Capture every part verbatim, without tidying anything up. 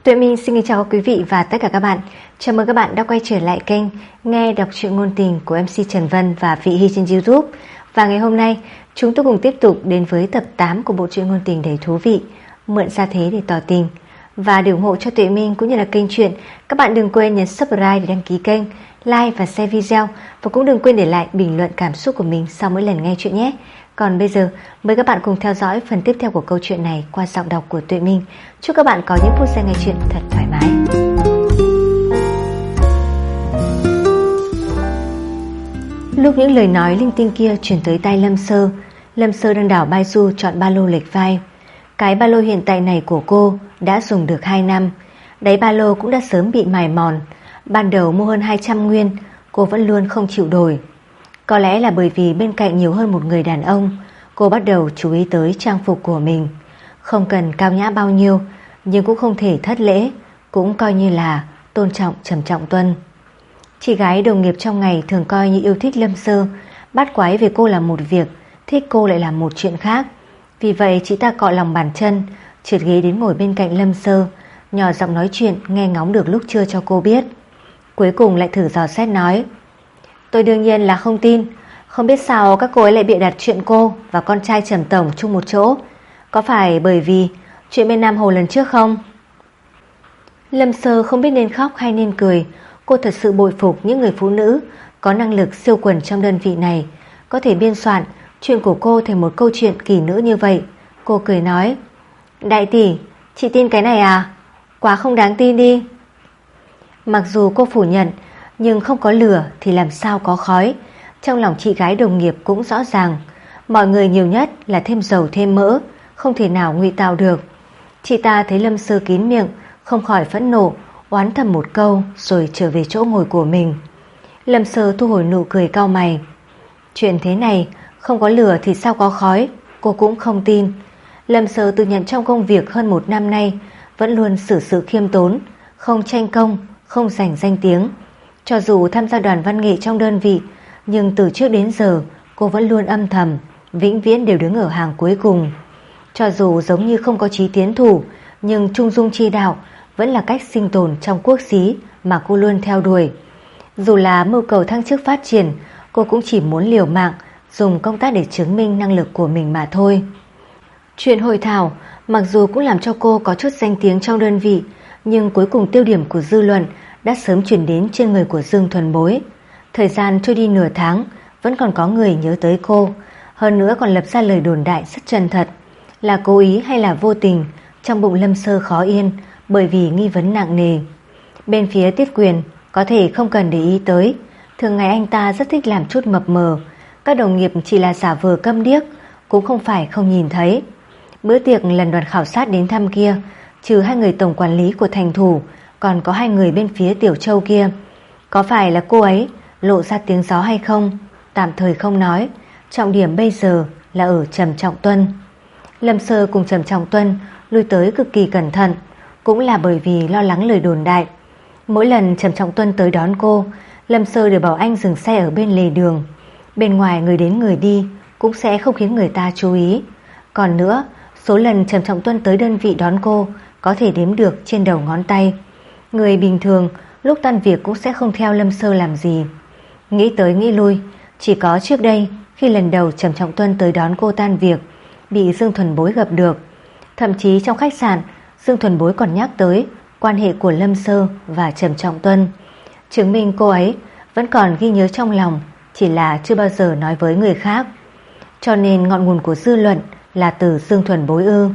Tuệ Minh xin chào quý vị và tất cả các bạn. Chào mừng các bạn đã quay trở lại kênh Nghe đọc truyện ngôn tình của em xê Trần Vân và Vị Hy trên YouTube. Và ngày hôm nay chúng tôi cùng tiếp tục đến với tập tám của bộ truyện ngôn tình đầy thú vị Mượn Gia Thế Để Tỏ Tình. Và để ủng hộ cho Tuệ Minh cũng như là kênh truyện, các bạn đừng quên nhấn subscribe để đăng ký kênh, like và share video. Và cũng đừng quên để lại bình luận cảm xúc của mình sau mỗi lần nghe chuyện nhé. Còn bây giờ mời các bạn cùng theo dõi phần tiếp theo của câu chuyện này qua giọng đọc của Tuệ Minh. Chúc các bạn có những phút giây nghe chuyện thật thoải mái. Lúc những lời nói linh tinh kia truyền tới tai Lâm Sơ, Lâm Sơ đang đảo bai du chọn ba lô lệch vai. Cái ba lô hiện tại này của cô đã dùng được hai năm. Đáy ba lô cũng đã sớm bị mài mòn. Ban đầu mua hơn hai trăm nguyên, cô vẫn luôn không chịu đổi. Có lẽ là bởi vì bên cạnh nhiều hơn một người đàn ông, cô bắt đầu chú ý tới trang phục của mình. Không cần cao nhã bao nhiêu, nhưng cũng không thể thất lễ, cũng coi như là tôn trọng Trầm Trọng Tuân. Chị gái đồng nghiệp trong ngày thường coi như yêu thích Lâm Sơ, bắt quái về cô là một việc, thích cô lại là một chuyện khác. Vì vậy chị ta cọ lòng bàn chân, trượt ghế đến ngồi bên cạnh Lâm Sơ, nhỏ giọng nói chuyện nghe ngóng được lúc trưa cho cô biết. Cuối cùng lại thử dò xét nói: "Tôi đương nhiên là không tin. Không biết sao các cô ấy lại bịa đặt chuyện cô và con trai Trầm tổng chung một chỗ. Có phải bởi vì chuyện bên Nam Hồ lần trước không?" Lâm Sơ không biết nên khóc hay nên cười. Cô thật sự bội phục những người phụ nữ có năng lực siêu quần trong đơn vị này, có thể biên soạn chuyện của cô thành một câu chuyện kỳ nữ như vậy. Cô cười nói: "Đại tỷ, chị tin cái này à? Quá không đáng tin đi." Mặc dù cô phủ nhận, nhưng không có lửa thì làm sao có khói. Trong lòng chị gái đồng nghiệp cũng rõ ràng, mọi người nhiều nhất là thêm dầu thêm mỡ, không thể nào ngụy tạo được. Chị ta thấy Lâm Sơ kín miệng, không khỏi phẫn nộ, oán thầm một câu rồi trở về chỗ ngồi của mình. Lâm Sơ thu hồi nụ cười cau mày. Chuyện thế này, không có lửa thì sao có khói, cô cũng không tin. Lâm Sơ tự nhận trong công việc hơn một năm nay vẫn luôn xử sự khiêm tốn, không tranh công, không giành danh tiếng. Cho dù tham gia đoàn văn nghệ trong đơn vị, nhưng từ trước đến giờ cô vẫn luôn âm thầm, vĩnh viễn đều đứng ở hàng cuối cùng. Cho dù giống như không có chí tiến thủ, nhưng trung dung chi đạo vẫn là cách sinh tồn trong quốc xí mà cô luôn theo đuổi. Dù là mưu cầu thăng chức phát triển, cô cũng chỉ muốn liều mạng dùng công tác để chứng minh năng lực của mình mà thôi. Chuyện hội thảo mặc dù cũng làm cho cô có chút danh tiếng trong đơn vị, nhưng cuối cùng tiêu điểm của dư luận đã sớm chuyển đến trên người của Dương Thuần Bối. Thời gian trôi đi nửa tháng, vẫn còn có người nhớ tới cô, hơn nữa còn lập ra lời đồn đại rất chân thật. Là cố ý hay là vô tình, trong bụng Lâm Sơ khó yên, bởi vì nghi vấn nặng nề. Bên phía Tiết Quyền có thể không cần để ý tới, thường ngày anh ta rất thích làm chút mập mờ, các đồng nghiệp chỉ là giả vờ câm điếc, cũng không phải không nhìn thấy. Bữa tiệc lần đoàn khảo sát đến thăm kia, trừ hai người tổng quản lý của thành thủ, còn có hai người bên phía Tiểu Châu kia. Có phải là cô ấy lộ ra tiếng gió hay không, tạm thời không nói, trọng điểm bây giờ là ở Trầm Trọng Tuân. Lâm Sơ cùng Trầm Trọng Tuân lui tới cực kỳ cẩn thận, cũng là bởi vì lo lắng lời đồn đại. Mỗi lần Trầm Trọng Tuân tới đón cô, Lâm Sơ đều bảo anh dừng xe ở bên lề đường. Bên ngoài người đến người đi cũng sẽ không khiến người ta chú ý. Còn nữa, số lần Trầm Trọng Tuân tới đơn vị đón cô có thể đếm được trên đầu ngón tay. Người bình thường lúc tan việc cũng sẽ không theo Lâm Sơ làm gì. Nghĩ tới nghĩ lui, chỉ có trước đây khi lần đầu Trầm Trọng Tuân tới đón cô tan việc, bị Dương Thuần Bối gặp được. Thậm chí trong khách sạn, Dương Thuần Bối còn nhắc tới quan hệ của Lâm Sơ và Trầm Trọng Tuân, chứng minh cô ấy vẫn còn ghi nhớ trong lòng, chỉ là chưa bao giờ nói với người khác. Cho nên ngọn nguồn của dư luận là từ Dương Thuần Bối ư?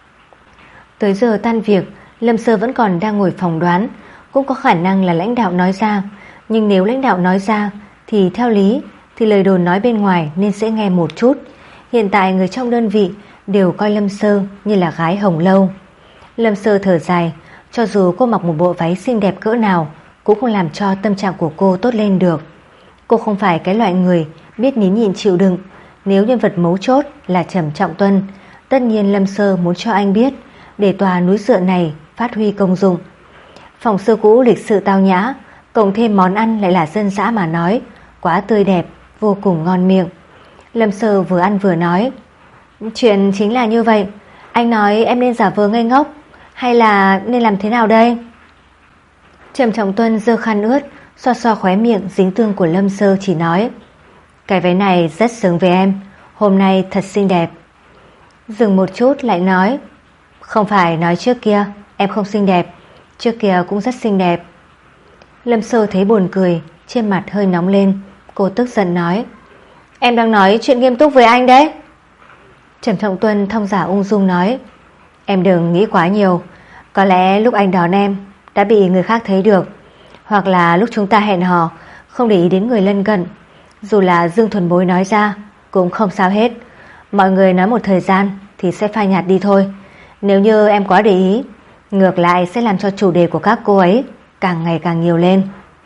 Tới giờ tan việc, Lâm Sơ vẫn còn đang ngồi phòng đoán, cũng có khả năng là lãnh đạo nói ra. Nhưng nếu lãnh đạo nói ra thì theo lý thì lời đồn nói bên ngoài nên sẽ nghe một chút. Hiện tại người trong đơn vị đều coi Lâm Sơ như là gái hồng lâu. Lâm Sơ thở dài, cho dù cô mặc một bộ váy xinh đẹp cỡ nào cũng không làm cho tâm trạng của cô tốt lên được. Cô không phải cái loại người biết nín nhịn chịu đựng. Nếu nhân vật mấu chốt là Trầm Trọng Tuân, tất nhiên Lâm Sơ muốn cho anh biết, để tòa núi dựa này phát huy công dụng. Phòng xưa cũ lịch sự tao nhã, cộng thêm món ăn lại là dân dã mà nói, quá tươi đẹp, vô cùng ngon miệng. Lâm Sơ vừa ăn vừa nói: "Chuyện chính là như vậy. Anh nói em nên giả vờ ngây ngốc, Hay là nên làm thế nào đây? Trầm Trọng Tuân giơ khăn ướt xoa xoa khóe miệng dính tương của Lâm Sơ, chỉ nói: Cái váy này rất xứng với em, hôm nay thật xinh đẹp. Dừng một chút lại nói: Không phải nói trước kia em không xinh đẹp, trước kia cũng rất xinh đẹp. Lâm Sơ thấy buồn cười, trên mặt hơi nóng lên. Cô tức giận nói: Em đang nói chuyện nghiêm túc với anh đấy. Trầm Trọng Tuân thong dả ung dung nói: Em đừng nghĩ quá nhiều, có lẽ lúc anh đón em đã bị người khác thấy được, hoặc là lúc chúng ta hẹn hò không để ý đến người lân cận. Dù là Dương Thuần Bối nói ra cũng không sao hết, mọi người nói một thời gian thì sẽ phai nhạt đi thôi. Nếu như em quá để ý, ngược lại sẽ làm cho chủ đề của các cô ấy càng ngày càng nhiều lên.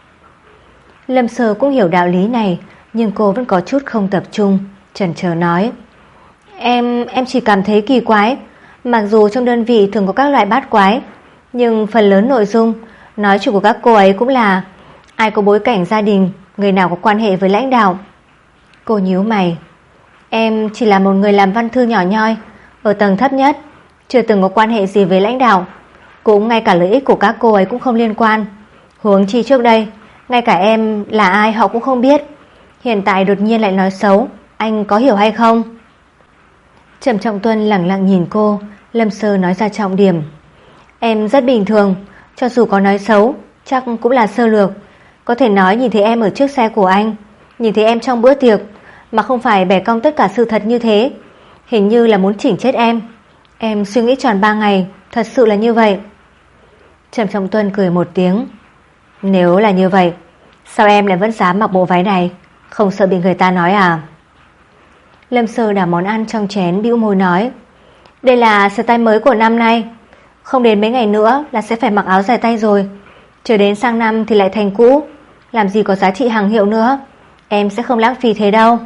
Lâm Sơ cũng hiểu đạo lý này, nhưng cô vẫn có chút không tập trung, chần chờ nói: Em em chỉ cảm thấy kỳ quái, mặc dù trong đơn vị thường có các loại bát quái, nhưng phần lớn nội dung nói chuyện của các cô ấy cũng là ai có bối cảnh gia đình, người nào có quan hệ với lãnh đạo. Cô nhíu mày: Em chỉ là một người làm văn thư nhỏ nhoi, ở tầng thấp nhất, chưa từng có quan hệ gì với lãnh đạo, cũng ngay cả lợi ích của các cô ấy cũng không liên quan. Huống chi trước đây, ngay cả em là ai họ cũng không biết. Hiện tại đột nhiên lại nói xấu, anh có hiểu hay không? Trầm Trọng Tuân lẳng lặng nhìn cô. Lâm Sơ nói ra trọng điểm: Em rất bình thường, cho dù có nói xấu chắc cũng là sơ lược. Có thể nói nhìn thấy em ở trước xe của anh, nhìn thấy em trong bữa tiệc, mà không phải bẻ cong tất cả sự thật như thế. Hình như là muốn chỉnh chết em. Em suy nghĩ tròn ba ngày, thật sự là như vậy. Trầm Trọng Tuân cười một tiếng: Nếu là như vậy, sao em lại vẫn dám mặc bộ váy này, không sợ bị người ta nói à? Lâm Sơ đảo món ăn trong chén, bĩu môi nói: Đây là style mới của năm nay, không đến mấy ngày nữa là sẽ phải mặc áo dài tay rồi, chờ đến sang năm thì lại thành cũ, làm gì có giá trị hàng hiệu nữa. Em sẽ không lãng phí thế đâu.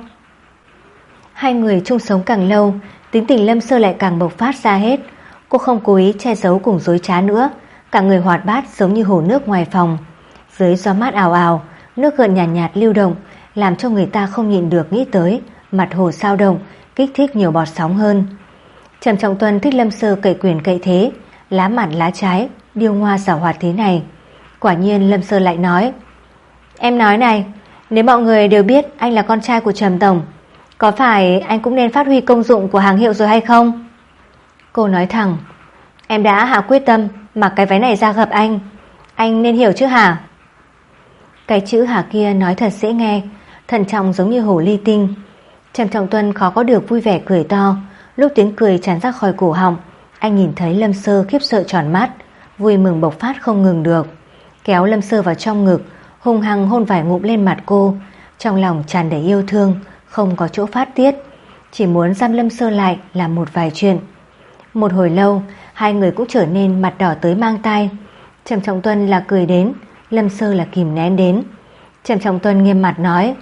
Hai người chung sống càng lâu, tính tình Lâm Sơ lại càng bộc phát ra hết. Cô không cố ý che giấu cùng dối trá nữa, cả người hoạt bát giống như hồ nước ngoài phòng. Dưới gió mát ào ào, nước gợn nhàn nhạt, nhạt lưu động, làm cho người ta không nhịn được nghĩ tới mặt hồ sao động, kích thích nhiều bọt sóng hơn. Trầm Trọng Tuân thích Lâm Sơ cậy quyền cậy thế, lá mặt lá trái, điêu ngoa xảo hoạt thế này. Quả nhiên Lâm Sơ lại nói: Em nói này, nếu mọi người đều biết anh là con trai của Trầm Tổng, có phải anh cũng nên phát huy công dụng của hàng hiệu rồi hay không? Cô nói thẳng: Em đã hạ quyết tâm mặc cái váy này ra gặp anh, anh nên hiểu chứ hả? Cái chữ hả kia nói thật dễ nghe, thận trọng giống như hồ ly tinh. Trầm Trọng Tuân khó có được vui vẻ cười to. Lúc tiếng cười tràn ra khỏi cổ họng, anh nhìn thấy Lâm Sơ khiếp sợ tròn mắt, vui mừng bộc phát không ngừng được. Kéo Lâm Sơ vào trong ngực, hung hăng hôn vài ngụm lên mặt cô. Trong lòng tràn đầy yêu thương, không có chỗ phát tiết, chỉ muốn giam Lâm Sơ lại làm một vài chuyện. Một hồi lâu, hai người cũng trở nên mặt đỏ tới mang tai. Trầm Trọng Tuân là cười đến, Lâm Sơ là kìm nén đến. Trầm Trọng Tuân nghiêm mặt nói: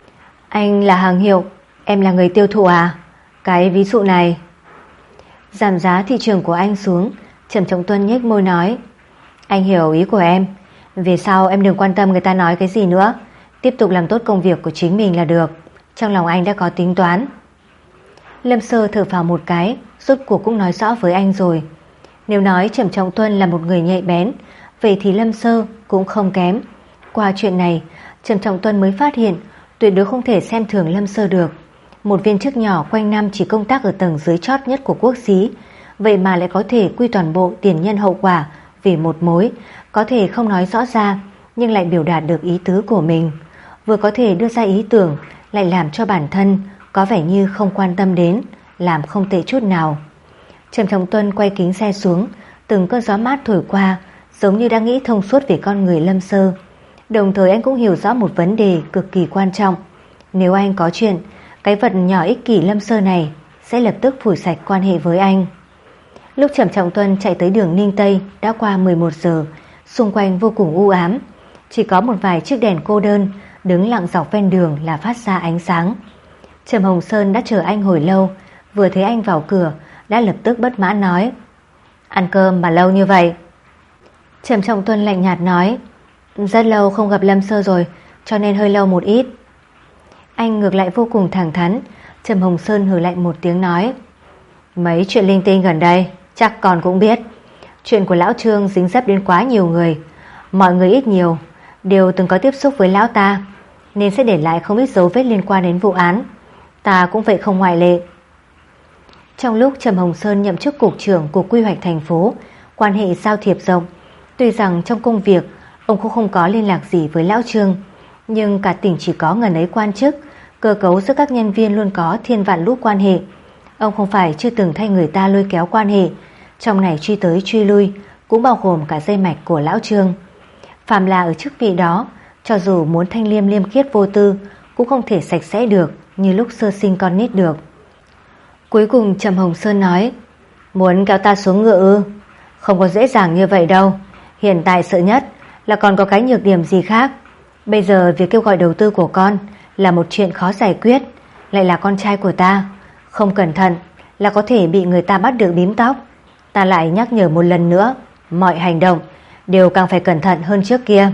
Anh là hàng hiệu, em là người tiêu thụ à? Cái ví dụ này giảm giá thị trường của anh xuống. Trầm Trọng Tuân nhếch môi nói: Anh hiểu ý của em, về sau em đừng quan tâm người ta nói cái gì nữa, tiếp tục làm tốt công việc của chính mình là được. Trong lòng anh đã có tính toán. Lâm Sơ thở phào một cái, rốt cuộc cũng nói rõ với anh rồi. Nếu nói Trầm Trọng Tuân là một người nhạy bén, vậy thì Lâm Sơ cũng không kém. Qua chuyện này, Trầm Trọng Tuân mới phát hiện tuyệt đối không thể xem thường Lâm Sơ được. Một viên chức nhỏ quanh năm chỉ công tác ở tầng dưới chót nhất của quốc xí, vậy mà lại có thể quy toàn bộ tiền nhân hậu quả vì một mối, có thể không nói rõ ra nhưng lại biểu đạt được ý tứ của mình, vừa có thể đưa ra ý tưởng lại làm cho bản thân có vẻ như không quan tâm đến, làm không tệ chút nào. Trầm Trọng Tuân quay kính xe xuống, từng cơn gió mát thổi qua, giống như đang nghĩ thông suốt về con người Lâm Sơ. Đồng thời anh cũng hiểu rõ một vấn đề cực kỳ quan trọng. Nếu anh có chuyện, cái vật nhỏ ích kỷ Lâm Sơ này sẽ lập tức phủi sạch quan hệ với anh. Lúc Trầm Trọng Tuân chạy tới đường Ninh Tây đã qua mười một giờ, xung quanh vô cùng u ám, chỉ có một vài chiếc đèn cô đơn đứng lặng dọc ven đường là phát ra ánh sáng. Trầm Hồng Sơn đã chờ anh hồi lâu, vừa thấy anh vào cửa đã lập tức bất mãn nói: Ăn cơm mà lâu như vậy? Trầm Trọng Tuân lạnh nhạt nói: Rất lâu không gặp Lâm Sơ rồi, cho nên hơi lâu một ít. Anh ngược lại vô cùng thẳng thắn. Trầm Hồng Sơn hừ lạnh một tiếng nói: Mấy chuyện linh tinh gần đây chắc con cũng biết. Chuyện của lão Trương dính dấp đến quá nhiều người, mọi người ít nhiều đều từng có tiếp xúc với lão ta, nên sẽ để lại không ít dấu vết liên quan đến vụ án. Ta cũng vậy không ngoại lệ. Trong lúc Trầm Hồng Sơn nhậm chức cục trưởng Cục Quy hoạch thành phố, quan hệ giao thiệp rộng. Tuy rằng trong công việc ông cũng không có liên lạc gì với lão Trương, nhưng cả tỉnh chỉ có ngần ấy quan chức, cơ cấu giữa các nhân viên luôn có thiên vạn lũ quan hệ. Ông không phải chưa từng thay người ta lôi kéo quan hệ, trong này truy tới truy lui cũng bao gồm cả dây mạch của lão Trương. Phàm là ở chức vị đó, cho dù muốn thanh liêm liêm khiết vô tư cũng không thể sạch sẽ được như lúc sơ sinh con nít được. Cuối cùng Trầm Hồng Sơn nói: Muốn kéo ta xuống ngựa ư? Không có dễ dàng như vậy đâu. Hiện tại sợ nhất là còn có cái nhược điểm gì khác. Bây giờ việc kêu gọi đầu tư của con là một chuyện khó giải quyết, lại là con trai của ta, không cẩn thận là có thể bị người ta bắt được bím tóc. Ta lại nhắc nhở một lần nữa, mọi hành động đều càng phải cẩn thận hơn trước kia.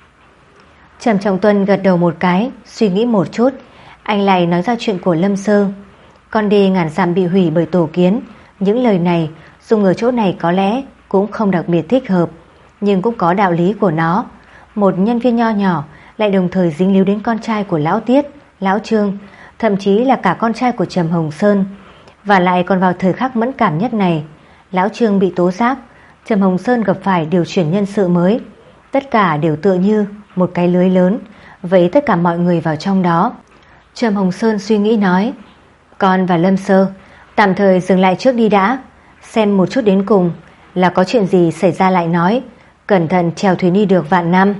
Trầm Trọng Tuân gật đầu một cái, suy nghĩ một chút, anh lại nói ra chuyện của Lâm Sơ. Con đê ngàn dặm bị hủy bởi tổ kiến. Những lời này dùng ở chỗ này có lẽ cũng không đặc biệt thích hợp, nhưng cũng có đạo lý của nó. Một nhân viên nho nhỏ lại đồng thời dính líu đến con trai của lão Tiết, lão Trương, thậm chí là cả con trai của Trầm Hồng Sơn. Và lại còn vào thời khắc mẫn cảm nhất này, lão Trương bị tố giác, Trầm Hồng Sơn gặp phải điều chuyển nhân sự mới. Tất cả đều tựa như một cái lưới lớn, vẫy tất cả mọi người vào trong đó. Trầm Hồng Sơn suy nghĩ nói: Con và Lâm Sơ tạm thời dừng lại trước đi đã, xem một chút đến cùng là có chuyện gì xảy ra lại nói, cẩn thận chèo thuyền đi được vạn năm.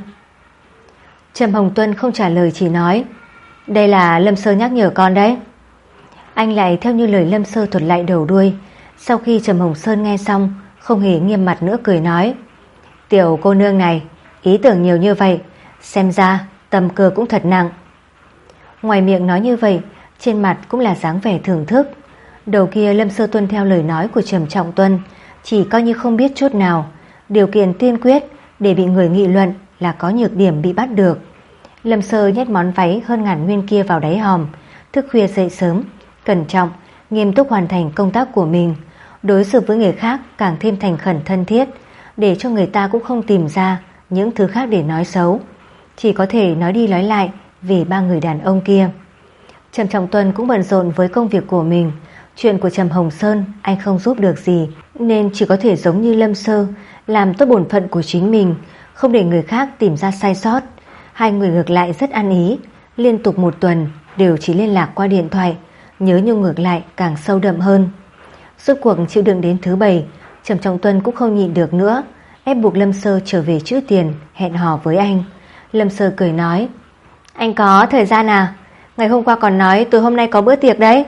Trầm Hồng Tuân không trả lời, chỉ nói: Đây là Lâm Sơ nhắc nhở con đấy. Anh lại theo như lời Lâm Sơ thuật lại đầu đuôi. Sau khi Trầm Hồng Sơn nghe xong, không hề nghiêm mặt nữa, cười nói: Tiểu cô nương này ý tưởng nhiều như vậy, xem ra tâm cơ cũng thật nặng. Ngoài miệng nói như vậy, trên mặt cũng là dáng vẻ thưởng thức. Đầu kia Lâm Sơ tuân theo lời nói của Trầm Trọng Tuân, chỉ coi như không biết chút nào. Điều kiện tiên quyết để bị người nghị luận là có nhược điểm bị bắt được. Lâm Sơ nhét món váy hơn ngàn nguyên kia vào đáy hòm, thức khuya dậy sớm, cẩn trọng, nghiêm túc hoàn thành công tác của mình. Đối xử với người khác càng thêm thành khẩn thân thiết, để cho người ta cũng không tìm ra những thứ khác để nói xấu, chỉ có thể nói đi nói lại về ba người đàn ông kia. Trầm Trọng Tuân cũng bận rộn với công việc của mình. Chuyện của Trầm Hồng Sơn anh không giúp được gì, nên chỉ có thể giống như Lâm Sơ, làm tốt bổn phận của chính mình, không để người khác tìm ra sai sót. Hai người ngược lại rất ăn ý, liên tục một tuần đều chỉ liên lạc qua điện thoại, nhớ nhung ngược lại càng sâu đậm hơn. Suốt cuộc chịu đựng đến thứ bảy, Trầm Trọng Tuân cũng không nhịn được nữa, ép buộc Lâm Sơ trở về trữ tiền, hẹn hò với anh. Lâm Sơ cười nói: Anh có thời gian à? Ngày hôm qua còn nói tối hôm nay có bữa tiệc đấy.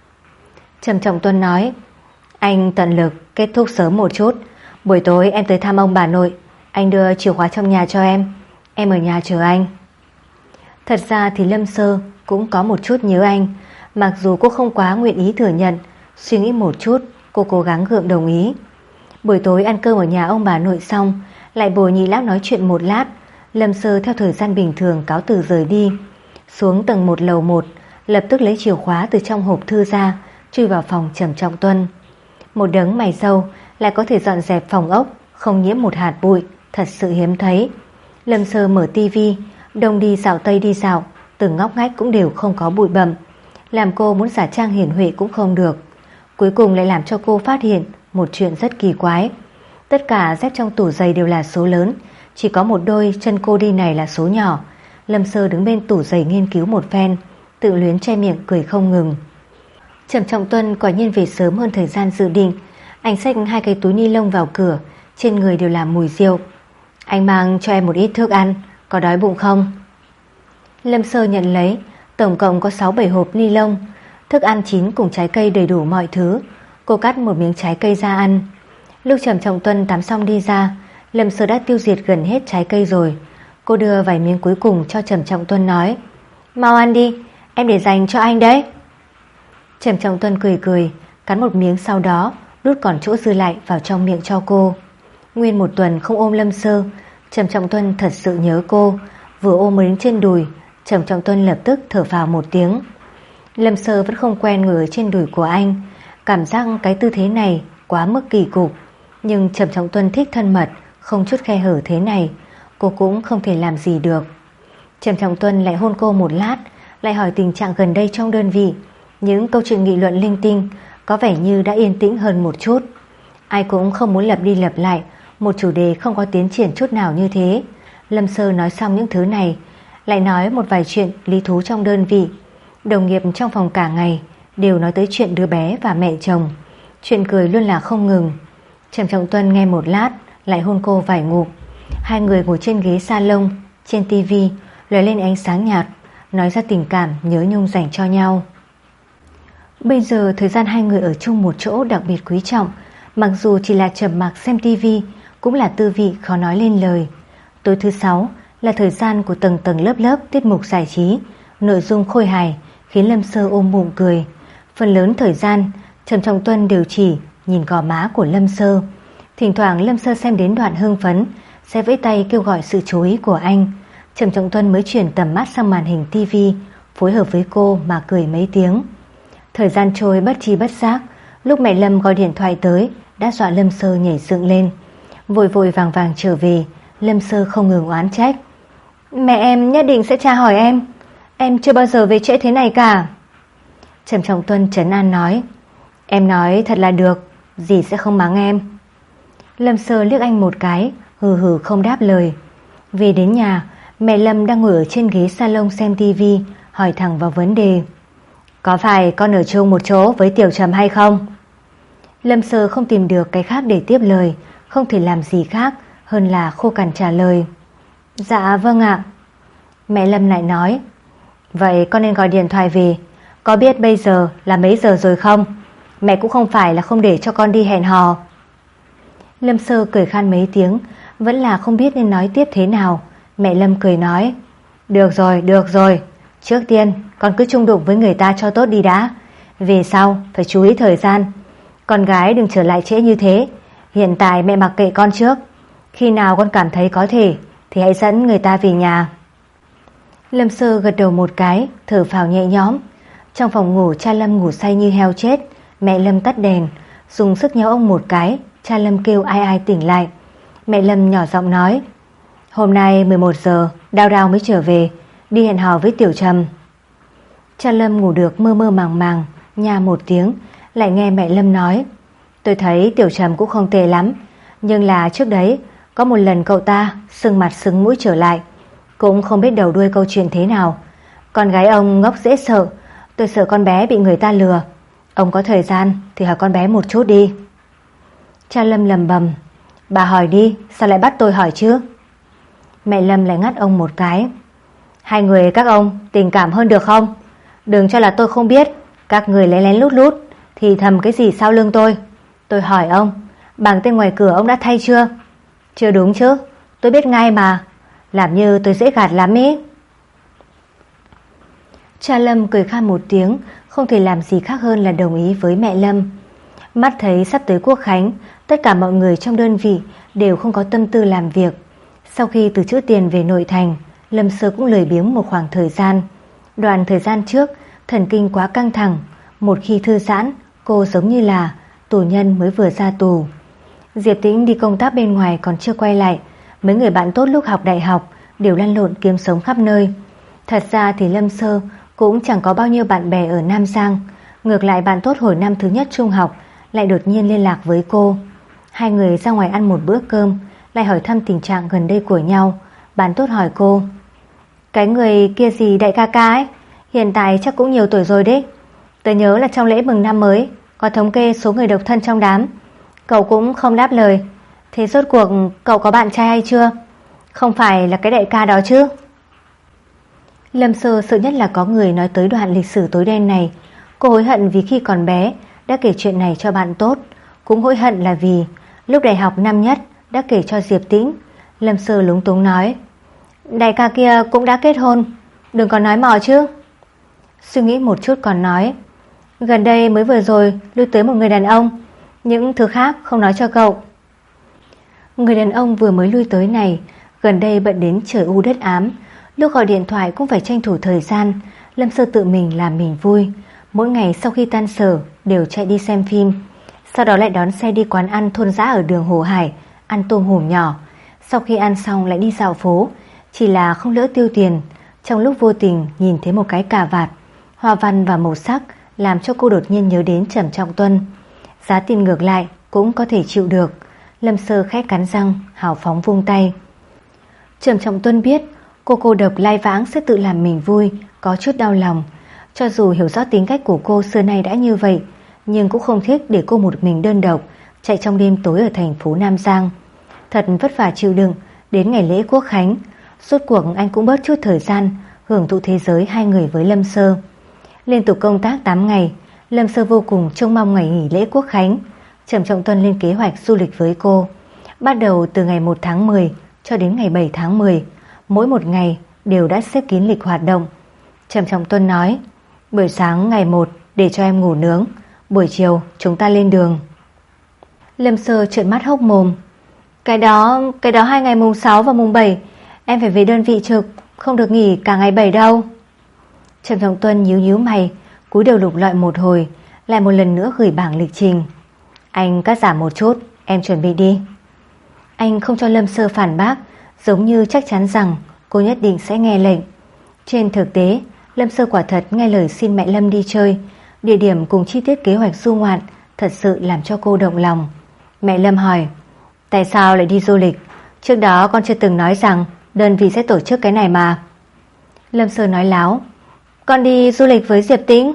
Trầm Trọng Tuân nói: Anh tận lực kết thúc sớm một chút, buổi tối em tới thăm ông bà nội, anh đưa chìa khóa trong nhà cho em, em ở nhà chờ anh. Thật ra thì Lâm Sơ cũng có một chút nhớ anh, mặc dù cô không quá nguyện ý thừa nhận. Suy nghĩ một chút, cô cố gắng gượng đồng ý. Buổi tối ăn cơm ở nhà ông bà nội xong, lại bồi nhị lão nói chuyện một lát, Lâm Sơ theo thời gian bình thường cáo từ rời đi. Xuống tầng một lầu một, lập tức lấy chìa khóa từ trong hộp thư ra, chui vào phòng Trầm Trọng Tuân. Một đấng mày râu lại có thể dọn dẹp phòng ốc không nhiễm một hạt bụi, thật sự hiếm thấy. Lâm Sơ mở tivi, đông đi dạo tây đi dạo, từng ngóc ngách cũng đều không có bụi bặm, làm cô muốn giả trang hiền huệ cũng không được. Cuối cùng lại làm cho cô phát hiện một chuyện rất kỳ quái. Tất cả dép trong tủ giày đều là số lớn, chỉ có một đôi chân cô đi này là số nhỏ. Lâm Sơ đứng bên tủ giày nghiên cứu một phen, tự luyến che miệng cười không ngừng. Trầm Trọng Tuân quả nhiên về sớm hơn thời gian dự định. Anh xách hai cái túi ni lông vào cửa, trên người đều là mùi rượu. Anh mang cho em một ít thức ăn, có đói bụng không? Lâm Sơ nhận lấy, tổng cộng có sáu bảy hộp ni lông, thức ăn chín cùng trái cây đầy đủ mọi thứ. Cô cắt một miếng trái cây ra ăn. Lúc Trầm Trọng Tuân tắm xong đi ra, Lâm Sơ đã tiêu diệt gần hết trái cây rồi. Cô đưa vài miếng cuối cùng cho Trầm Trọng Tuân nói: Mau ăn đi, em để dành cho anh đấy. Trầm Trọng Tuân cười cười, cắn một miếng, sau đó đút còn chỗ dư lại vào trong miệng cho cô. Nguyên một tuần không ôm Lâm Sơ, Trầm Trọng Tuân thật sự nhớ cô. Vừa ôm đến trên đùi, Trầm Trọng Tuân lập tức thở phào một tiếng. Lâm Sơ vẫn không quen ngồi ở trên đùi của anh, cảm giác cái tư thế này quá mức kỳ cục. Nhưng Trầm Trọng Tuân thích thân mật, không chút khe hở thế này, cô cũng không thể làm gì được. Trầm Trọng Tuân lại hôn cô một lát, lại hỏi tình trạng gần đây trong đơn vị. Những câu chuyện nghị luận linh tinh có vẻ như đã yên tĩnh hơn một chút. Ai cũng không muốn lặp đi lặp lại một chủ đề không có tiến triển chút nào như thế. Lâm Sơ nói xong những thứ này, lại nói một vài chuyện lý thú trong đơn vị. Đồng nghiệp trong phòng cả ngày đều nói tới chuyện đứa bé và mẹ chồng. Chuyện cười luôn là không ngừng. Trầm Trọng Tuân nghe một lát, lại hôn cô vài ngụm. Hai người ngồi trên ghế salon, trên tivi lóe lên ánh sáng nhạt, nói ra tình cảm nhớ nhung dành cho nhau. Bây giờ thời gian hai người ở chung một chỗ đặc biệt quý trọng, mặc dù chỉ là trầm mặc xem tivi cũng là tư vị khó nói lên lời. Tối thứ sáu là thời gian của tầng tầng lớp lớp tiết mục giải trí, nội dung khôi hài khiến Lâm Sơ ôm bụng cười. Phần lớn thời gian Trầm Trọng Tuân đều chỉ nhìn gò má của Lâm Sơ. Thỉnh thoảng Lâm Sơ xem đến đoạn hưng phấn sẽ vẫy tay kêu gọi sự chú ý của anh. Trầm Trọng Tuân mới chuyển tầm mắt sang màn hình tivi, phối hợp với cô mà cười mấy tiếng. Thời gian trôi bất chi bất giác, lúc mẹ Lâm gọi điện thoại tới đã dọa Lâm Sơ nhảy dựng lên. Vội vội vàng vàng trở về, Lâm Sơ không ngừng oán trách. Mẹ em nhất định sẽ tra hỏi em, em chưa bao giờ về trễ thế này cả. Trầm Trọng Tuân trấn an nói, em nói thật là được, dì sẽ không mắng em. Lâm Sơ liếc anh một cái, hừ hừ không đáp lời. Về đến nhà, mẹ Lâm đang ngồi ở trên ghế salon xem tivi, hỏi thẳng vào vấn đề. Có phải con ở chung một chỗ với Tiểu Trầm hay không? Lâm Sơ không tìm được cái khác để tiếp lời, không thể làm gì khác hơn là khô cằn trả lời. Dạ vâng ạ. Mẹ Lâm lại nói, vậy con nên gọi điện thoại về. Có biết bây giờ là mấy giờ rồi không? Mẹ cũng không phải là không để cho con đi hẹn hò. Lâm Sơ cười khan mấy tiếng, vẫn là không biết nên nói tiếp thế nào. Mẹ Lâm cười nói, được rồi, được rồi, trước tiên con cứ chung đụng với người ta cho tốt đi đã. Về sau phải chú ý thời gian. Con gái đừng trở lại trễ như thế. Hiện tại mẹ mặc kệ con trước, khi nào con cảm thấy có thể thì hãy dẫn người ta về nhà. Lâm Sơ gật đầu một cái, thở phào nhẹ nhõm. Trong phòng ngủ cha Lâm ngủ say như heo chết. Mẹ Lâm tắt đèn, dùng sức nhéo ông một cái. Cha Lâm kêu ai ai tỉnh lại. Mẹ Lâm nhỏ giọng nói, hôm nay mười một giờ Đao Đao mới trở về, đi hẹn hò với Tiểu Trầm. Cha Lâm ngủ được mơ mơ màng màng, nha một tiếng, lại nghe mẹ Lâm nói, tôi thấy Tiểu Trầm cũng không tệ lắm, nhưng là trước đấy có một lần cậu ta sưng mặt sưng mũi trở lại, cũng không biết đầu đuôi câu chuyện thế nào. Con gái ông ngốc dễ sợ, tôi sợ con bé bị người ta lừa. Ông có thời gian thì hỏi con bé một chút đi. Cha Lâm lầm bầm, bà hỏi đi, sao lại bắt tôi hỏi chứ? Mẹ Lâm lại ngắt ông một cái, hai người các ông tình cảm hơn được không? Đừng cho là tôi không biết, các người lén lén lút lút thì thầm cái gì sau lưng tôi. Tôi hỏi ông, bảng tên ngoài cửa ông đã thay chưa? Chưa đúng chứ, tôi biết ngay mà, làm như tôi dễ gạt lắm ý. Cha Lâm cười khan một tiếng, không thể làm gì khác hơn là đồng ý với mẹ Lâm. Mắt thấy sắp tới Quốc khánh, tất cả mọi người trong đơn vị đều không có tâm tư làm việc. Sau khi từ chữ tiền về nội thành, Lâm Sơ cũng lười biếng một khoảng thời gian. Đoạn thời gian trước, thần kinh quá căng thẳng, một khi thư giãn, cô giống như là tù nhân mới vừa ra tù. Diệp Tĩnh đi công tác bên ngoài còn chưa quay lại, mấy người bạn tốt lúc học đại học đều lăn lộn kiếm sống khắp nơi. Thật ra thì Lâm Sơ cũng chẳng có bao nhiêu bạn bè ở Nam Giang. Ngược lại bạn tốt hồi năm thứ nhất trung học lại đột nhiên liên lạc với cô. Hai người ra ngoài ăn một bữa cơm, lại hỏi thăm tình trạng gần đây của nhau. Bạn tốt hỏi cô, cái người kia gì đại ca ca ấy, hiện tại chắc cũng nhiều tuổi rồi đấy. Tớ nhớ là trong lễ mừng năm mới có thống kê số người độc thân trong đám. Cậu cũng không đáp lời. Thế rốt cuộc cậu có bạn trai hay chưa? Không phải là cái đại ca đó chứ? Lâm Sơ sợ nhất là có người nói tới đoạn lịch sử tối đen này. Cô hối hận vì khi còn bé đã kể chuyện này cho bạn tốt, cũng hối hận là vì lúc đại học năm nhất đã kể cho Diệp Tĩnh. Lâm Sơ lúng túng nói, đại ca kia cũng đã kết hôn, đừng có nói mò chứ. Suy nghĩ một chút còn nói, gần đây mới vừa rồi lui tới một người đàn ông, những thứ khác không nói cho cậu. Người đàn ông vừa mới lui tới này gần đây bận đến trời u đất ám, lúc gọi điện thoại cũng phải tranh thủ thời gian. Lâm Sơ tự mình làm mình vui, mỗi ngày sau khi tan sở đều chạy đi xem phim. sau đó lại đón xe đi quán ăn thôn dã ở đường Hồ Hải, ăn tôm hùm nhỏ. Sau khi ăn xong lại đi dạo phố, chỉ là không lỡ tiêu tiền. Trong lúc vô tình nhìn thấy một cái cà vạt, hoa văn và màu sắc làm cho cô đột nhiên nhớ đến Trầm Trọng Tuân. Giá tiền ngược lại cũng có thể chịu được. Lâm Sơ khẽ cắn răng, hào phóng vung tay. Trầm Trọng Tuân biết cô cô độc lai vãng sẽ tự làm mình vui, có chút đau lòng. Cho dù hiểu rõ tính cách của cô xưa nay đã như vậy, nhưng cũng không thích để cô một mình đơn độc chạy trong đêm tối ở thành phố Nam Giang. Thật vất vả chịu đựng đến ngày lễ Quốc Khánh, rốt cuộc anh cũng bớt chút thời gian hưởng thụ thế giới hai người với Lâm Sơ. Liên tục công tác tám ngày, Lâm Sơ vô cùng trông mong ngày nghỉ lễ Quốc Khánh. Trầm Trọng Tuân lên kế hoạch du lịch với cô. Bắt đầu từ ngày một tháng mười cho đến ngày bảy tháng mười, mỗi một ngày đều đã xếp kín lịch hoạt động. Trầm Trọng Tuân nói, buổi sáng ngày một để cho em ngủ nướng, buổi chiều chúng ta lên đường. Lâm Sơ trợn mắt hốc mồm. Cái đó, cái đó hai ngày mùng sáu và mùng bảy, em phải về đơn vị trực, không được nghỉ cả ngày bảy đâu. Trầm Trọng Tuân nhíu nhíu mày, cúi đầu lục lọi một hồi, lại một lần nữa gửi bảng lịch trình. Anh cắt giảm một chút, em chuẩn bị đi. Anh không cho Lâm Sơ phản bác, giống như chắc chắn rằng cô nhất định sẽ nghe lệnh. Trên thực tế, Lâm Sơ quả thật nghe lời xin mẹ Lâm đi chơi. Địa điểm cùng chi tiết kế hoạch du ngoạn thật sự làm cho cô động lòng. Mẹ Lâm hỏi, tại sao lại đi du lịch? Trước đó con chưa từng nói rằng đơn vị sẽ tổ chức cái này mà. Lâm Sơ nói láo, con đi du lịch với Diệp Tĩnh.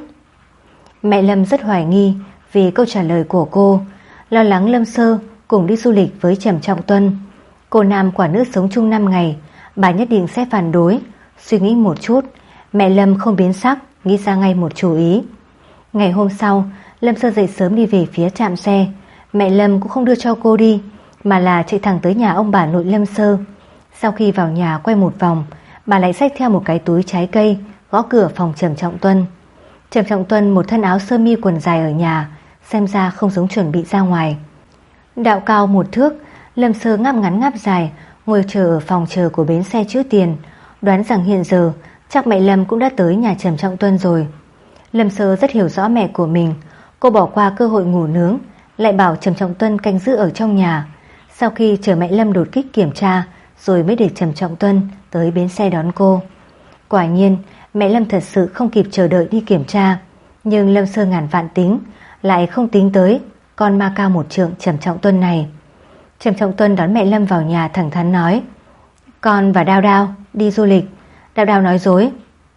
Mẹ Lâm rất hoài nghi vì câu trả lời của cô, lo lắng Lâm Sơ cùng đi du lịch với Trầm Trọng Tuân. Cô nam quả nữ sống chung năm ngày, bà nhất định sẽ phản đối. Suy nghĩ một chút, mẹ Lâm không biến sắc, nghĩ ra ngay một chủ ý. Ngày hôm sau, Lâm Sơ dậy sớm đi về phía trạm xe. Mẹ Lâm cũng không đưa cho cô đi, mà là chạy thẳng tới nhà ông bà nội Lâm Sơ. Sau khi vào nhà quay một vòng, bà lại xách theo một cái túi trái cây, gõ cửa phòng Trầm Trọng Tuân. Trầm Trọng Tuân một thân áo sơ mi quần dài ở nhà, xem ra không giống chuẩn bị ra ngoài. Đạo cao một thước, Lâm Sơ ngáp ngắn ngáp dài, ngồi chờ ở phòng chờ của bến xe chữ tiền. Đoán rằng hiện giờ chắc mẹ Lâm cũng đã tới nhà Trầm Trọng Tuân rồi. Lâm Sơ rất hiểu rõ mẹ của mình. Cô bỏ qua cơ hội ngủ nướng, lại bảo Trầm Trọng Tuân canh giữ ở trong nhà. Sau khi chờ mẹ Lâm đột kích kiểm tra, rồi mới để Trầm Trọng Tuân tới bến xe đón cô. Quả nhiên mẹ Lâm thật sự không kịp chờ đợi đi kiểm tra. Nhưng Lâm Sơ ngàn vạn tính, lại không tính tới con ma cao một trượng Trầm Trọng Tuân này. Trầm Trọng Tuân đón mẹ Lâm vào nhà thẳng thắn nói, con và Đao Đao đi du lịch. Đao Đao nói dối.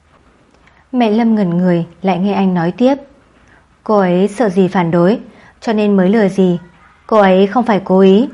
Mẹ Lâm ngẩn người, lại nghe anh nói tiếp, cô ấy sợ gì phản đối, cho nên mới lừa gì. Cô ấy không phải cố ý.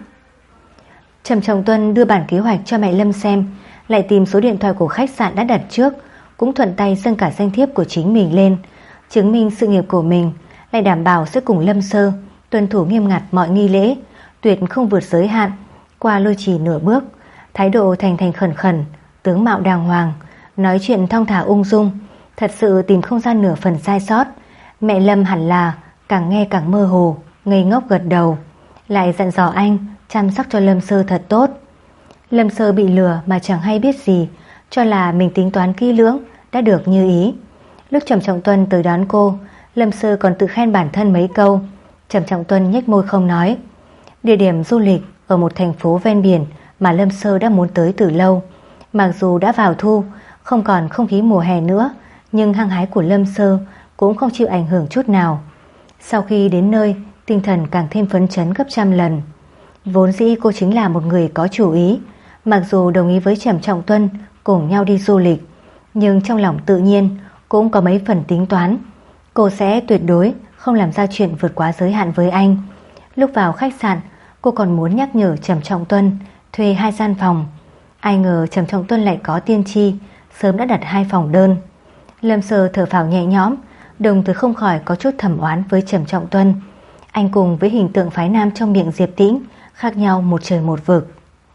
Trầm Trọng Tuân đưa bản kế hoạch cho mẹ Lâm xem, lại tìm số điện thoại của khách sạn đã đặt trước, cũng thuận tay dâng cả danh thiếp của chính mình lên, chứng minh sự nghiệp của mình, lại đảm bảo sẽ cùng Lâm Sơ tuân thủ nghiêm ngặt mọi nghi lễ, tuyệt không vượt giới hạn, qua lôi trì nửa bước, thái độ thành thành khẩn khẩn, tướng mạo đàng hoàng, nói chuyện thong thả ung dung, thật sự tìm không ra nửa phần sai sót. Mẹ Lâm hẳn là càng nghe càng mơ hồ, ngây ngốc gật đầu, lại dặn dò anh chăm sóc cho Lâm Sơ thật tốt. Lâm Sơ bị lừa mà chẳng hay biết gì, cho là mình tính toán kỹ lưỡng, đã được như ý. Lúc Trầm Trọng Tuân tới đón cô, Lâm Sơ còn tự khen bản thân mấy câu. Trầm Trọng Tuân nhếch môi không nói. Địa điểm du lịch ở một thành phố ven biển mà Lâm Sơ đã muốn tới từ lâu. Mặc dù đã vào thu, không còn không khí mùa hè nữa, nhưng hăng hái của Lâm Sơ cũng không chịu ảnh hưởng chút nào. Sau khi đến nơi, tinh thần càng thêm phấn chấn gấp trăm lần. Vốn dĩ cô chính là một người có chủ ý. Mặc dù đồng ý với Trầm Trọng Tuân cùng nhau đi du lịch, nhưng trong lòng tự nhiên cũng có mấy phần tính toán. Cô sẽ tuyệt đối không làm ra chuyện vượt quá giới hạn với anh. Lúc vào khách sạn, cô còn muốn nhắc nhở Trầm Trọng Tuân thuê hai gian phòng. Ai ngờ Trầm Trọng Tuân lại có tiên tri, sớm đã đặt hai phòng đơn. Lâm Sơ thở phào nhẹ nhõm, đồng thời không khỏi có chút thầm oán với Trầm Trọng Tuân. Anh cùng với hình tượng phái nam trong miệng Diệp Tĩnh khác nhau một trời một vực.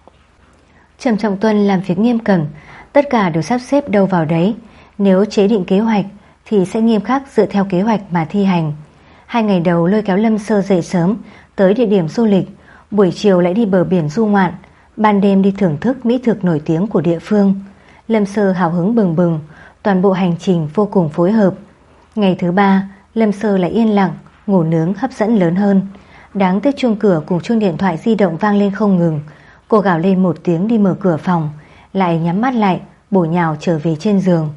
Trầm Trọng Tuân làm việc nghiêm cẩn, tất cả đều sắp xếp đâu vào đấy. Nếu chế định kế hoạch thì sẽ nghiêm khắc dựa theo kế hoạch mà thi hành. Hai ngày đầu lôi kéo Lâm Sơ dậy sớm tới địa điểm du lịch, buổi chiều lại đi bờ biển du ngoạn, ban đêm đi thưởng thức mỹ thực nổi tiếng của địa phương. Lâm Sơ hào hứng bừng bừng, toàn bộ hành trình vô cùng phối hợp. Ngày thứ ba, Lâm Sơ lại yên lặng, ngủ nướng hấp dẫn lớn hơn. Đáng tiếc chuông cửa cùng chuông điện thoại di động vang lên không ngừng. Cô gào lên một tiếng đi mở cửa phòng, lại nhắm mắt lại, bổ nhào trở về trên giường.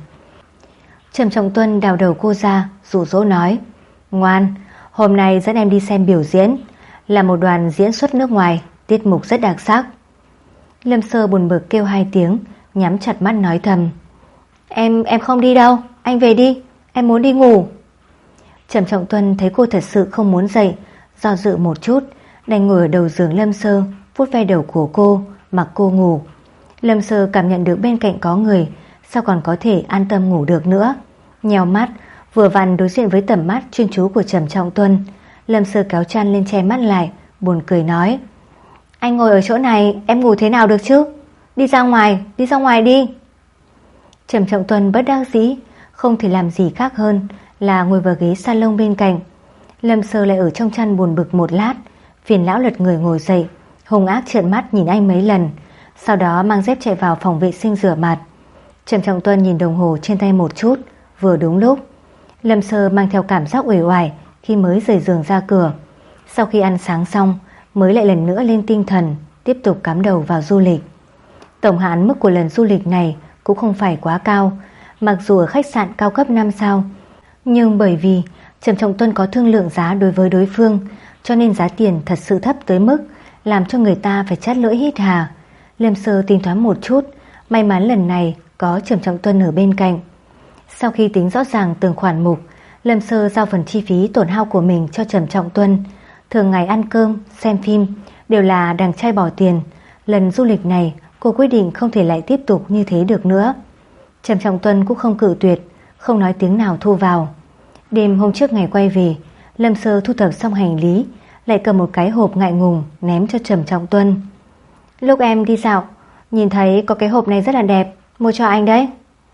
Trầm Trọng Tuân đào đầu cô ra, dụ dỗ nói: Ngoan, hôm nay dẫn em đi xem biểu diễn, là một đoàn diễn xuất nước ngoài, tiết mục rất đặc sắc. Lâm Sơ buồn bực kêu hai tiếng, nhắm chặt mắt nói thầm: Em em không đi đâu, anh về đi, em muốn đi ngủ. Trầm Trọng Tuân thấy cô thật sự không muốn dậy, do dự một chút, đành ngồi ở đầu giường Lâm Sơ, vuốt ve đầu của cô, mặc cô ngủ. Lâm Sơ cảm nhận được bên cạnh có người, sao còn có thể an tâm ngủ được nữa. Nheo mắt, vừa vặn đối diện với tầm mắt chuyên chú của Trầm Trọng Tuân. Lâm Sơ kéo chăn lên che mắt lại, buồn cười nói: Anh ngồi ở chỗ này, em ngủ thế nào được chứ? Đi ra ngoài, đi ra ngoài đi. Trầm Trọng Tuân bất đắc dĩ, không thể làm gì khác hơn là ngồi vào ghế salon bên cạnh. Lâm Sơ lại ở trong chăn buồn bực một lát, phiền lão lật người ngồi dậy, hung ác trợn mắt nhìn anh mấy lần, sau đó mang dép chạy vào phòng vệ sinh rửa mặt. Trầm Trọng Tuân nhìn đồng hồ trên tay một chút, vừa đúng lúc. Lâm Sơ mang theo cảm giác uể oải khi mới rời giường ra cửa. Sau khi ăn sáng xong, mới lại lần nữa lên tinh thần, tiếp tục cắm đầu vào du lịch. Tổng hạn mức của lần du lịch này cũng không phải quá cao, mặc dù ở khách sạn cao cấp năm sao, nhưng bởi vì Trầm Trọng Tuân có thương lượng giá đối với đối phương, cho nên giá tiền thật sự thấp tới mức làm cho người ta phải chát lưỡi hít hà. Lâm Sơ tính toán một chút, may mắn lần này có Trầm Trọng Tuân ở bên cạnh. Sau khi tính rõ ràng từng khoản mục, Lâm Sơ giao phần chi phí tổn hao của mình cho Trầm Trọng Tuân. Thường ngày ăn cơm, xem phim đều là đằng trai bỏ tiền. Lần du lịch này cô quyết định không thể lại tiếp tục như thế được nữa. Trầm Trọng Tuân cũng không cự tuyệt, không nói tiếng nào thu vào. Đêm hôm trước ngày quay về, Lâm Sơ thu thập xong hành lý, lại cầm một cái hộp ngại ngùng ném cho Trầm Trọng Tuân. Lúc em đi dạo, nhìn thấy có cái hộp này rất là đẹp, mua cho anh đấy.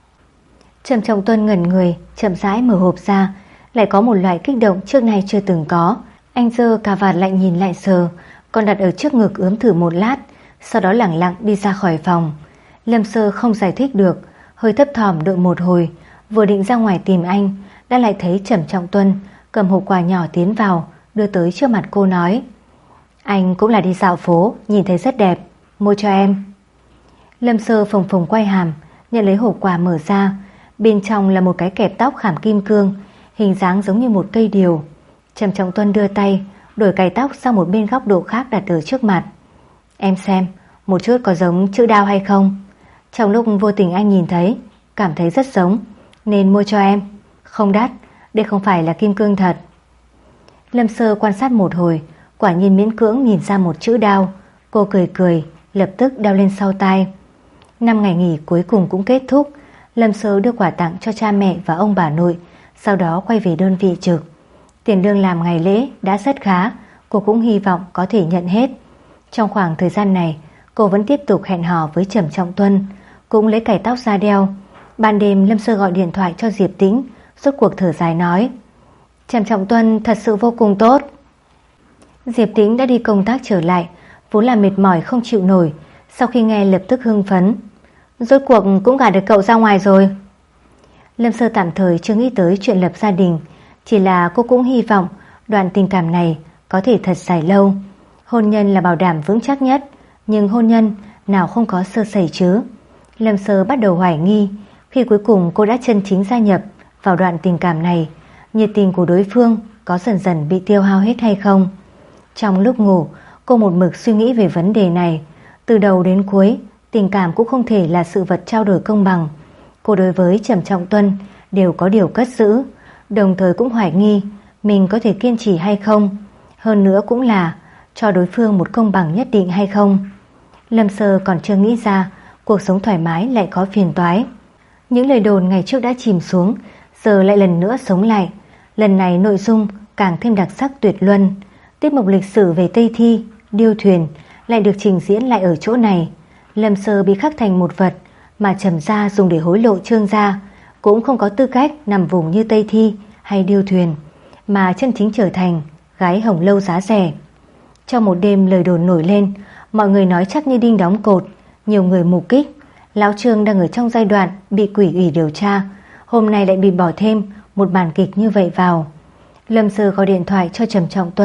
Trầm Trọng Tuân ngẩn người, chậm rãi mở hộp ra, lại có một loại kích động trước nay chưa từng có. Anh giơ cà vạt lạnh nhìn lại sờ, còn đặt ở trước ngực ướm thử một lát, sau đó lẳng lặng đi ra khỏi phòng. Lâm Sơ không giải thích được, hơi thấp thỏm đợi một hồi, vừa định ra ngoài tìm anh, đã lại thấy Trầm Trọng Tuân cầm hộp quà nhỏ tiến vào, đưa tới trước mặt cô nói: Anh cũng là đi dạo phố, nhìn thấy rất đẹp, mua cho em. Lâm Sơ phồng phồng quay hàm, nhận lấy hộp quà mở ra, bên trong là một cái kẹp tóc khảm kim cương, hình dáng giống như một cây điều. Trầm Trọng Tuân đưa tay đổi cài tóc sang một bên góc độ khác đặt ở trước mặt. Em xem, một chút có giống chữ đao hay không? Trong lúc vô tình anh nhìn thấy, cảm thấy rất giống, nên mua cho em. Không đắt, đây không phải là kim cương thật. Lâm Sơ quan sát một hồi, quả nhiên miễn cưỡng nhìn ra một chữ đao. Cô cười cười, lập tức đeo lên sau tai. Năm ngày nghỉ cuối cùng cũng kết thúc. Lâm Sơ đưa quà tặng cho cha mẹ và ông bà nội, sau đó quay về đơn vị trực. Tiền lương làm ngày lễ đã rất khá, cô cũng hy vọng có thể nhận hết. Trong khoảng thời gian này, cô vẫn tiếp tục hẹn hò với Trầm Trọng Tuân, cũng lấy cài tóc ra đeo. Ban đêm Lâm Sơ gọi điện thoại cho Diệp Tĩnh, rốt cuộc thở dài nói: Trầm Trọng Tuân thật sự vô cùng tốt. Diệp Tĩnh đã đi công tác trở lại, vốn là mệt mỏi không chịu nổi, sau khi nghe lập tức hưng phấn: Rốt cuộc cũng gả được cậu ra ngoài rồi. Lâm Sơ tạm thời chưa nghĩ tới chuyện lập gia đình, chỉ là cô cũng hy vọng đoạn tình cảm này có thể thật dài lâu. Hôn nhân là bảo đảm vững chắc nhất, nhưng hôn nhân nào không có sơ sẩy chứ. Lâm Sơ bắt đầu hoài nghi, khi cuối cùng cô đã chân chính gia nhập vào đoạn tình cảm này, nhiệt tình của đối phương có dần dần bị tiêu hao hết hay không. Trong lúc ngủ, cô một mực suy nghĩ về vấn đề này. Từ đầu đến cuối, tình cảm cũng không thể là sự vật trao đổi công bằng. Cô đối với Trầm Trọng Tuân đều có điều cất giữ, đồng thời cũng hoài nghi mình có thể kiên trì hay không, hơn nữa cũng là cho đối phương một công bằng nhất định hay không. Lâm Sơ còn chưa nghĩ ra cuộc sống thoải mái lại có phiền toái. Những lời đồn ngày trước đã chìm xuống, giờ lại lần nữa sống lại. Lần này nội dung càng thêm đặc sắc tuyệt luân. Tiết mục lịch sử về Tây Thi, điêu thuyền lại được trình diễn lại ở chỗ này. Lâm Sơ bị khắc thành một vật mà Trầm gia dùng để hối lộ Trương gia, cũng không có tư cách nằm vùng như Tây Thi hay điêu thuyền, mà chân chính trở thành gái hồng lâu giá rẻ. Trong một đêm lời đồn nổi lên, mọi người nói chắc như đinh đóng cột, nhiều người mục kích. Lão Trương đang ở trong giai đoạn bị quỷ ủy điều tra, hôm nay lại bị bỏ thêm một màn kịch như vậy vào. Lâm Sơ gọi điện thoại cho Trầm Trọng Tuân,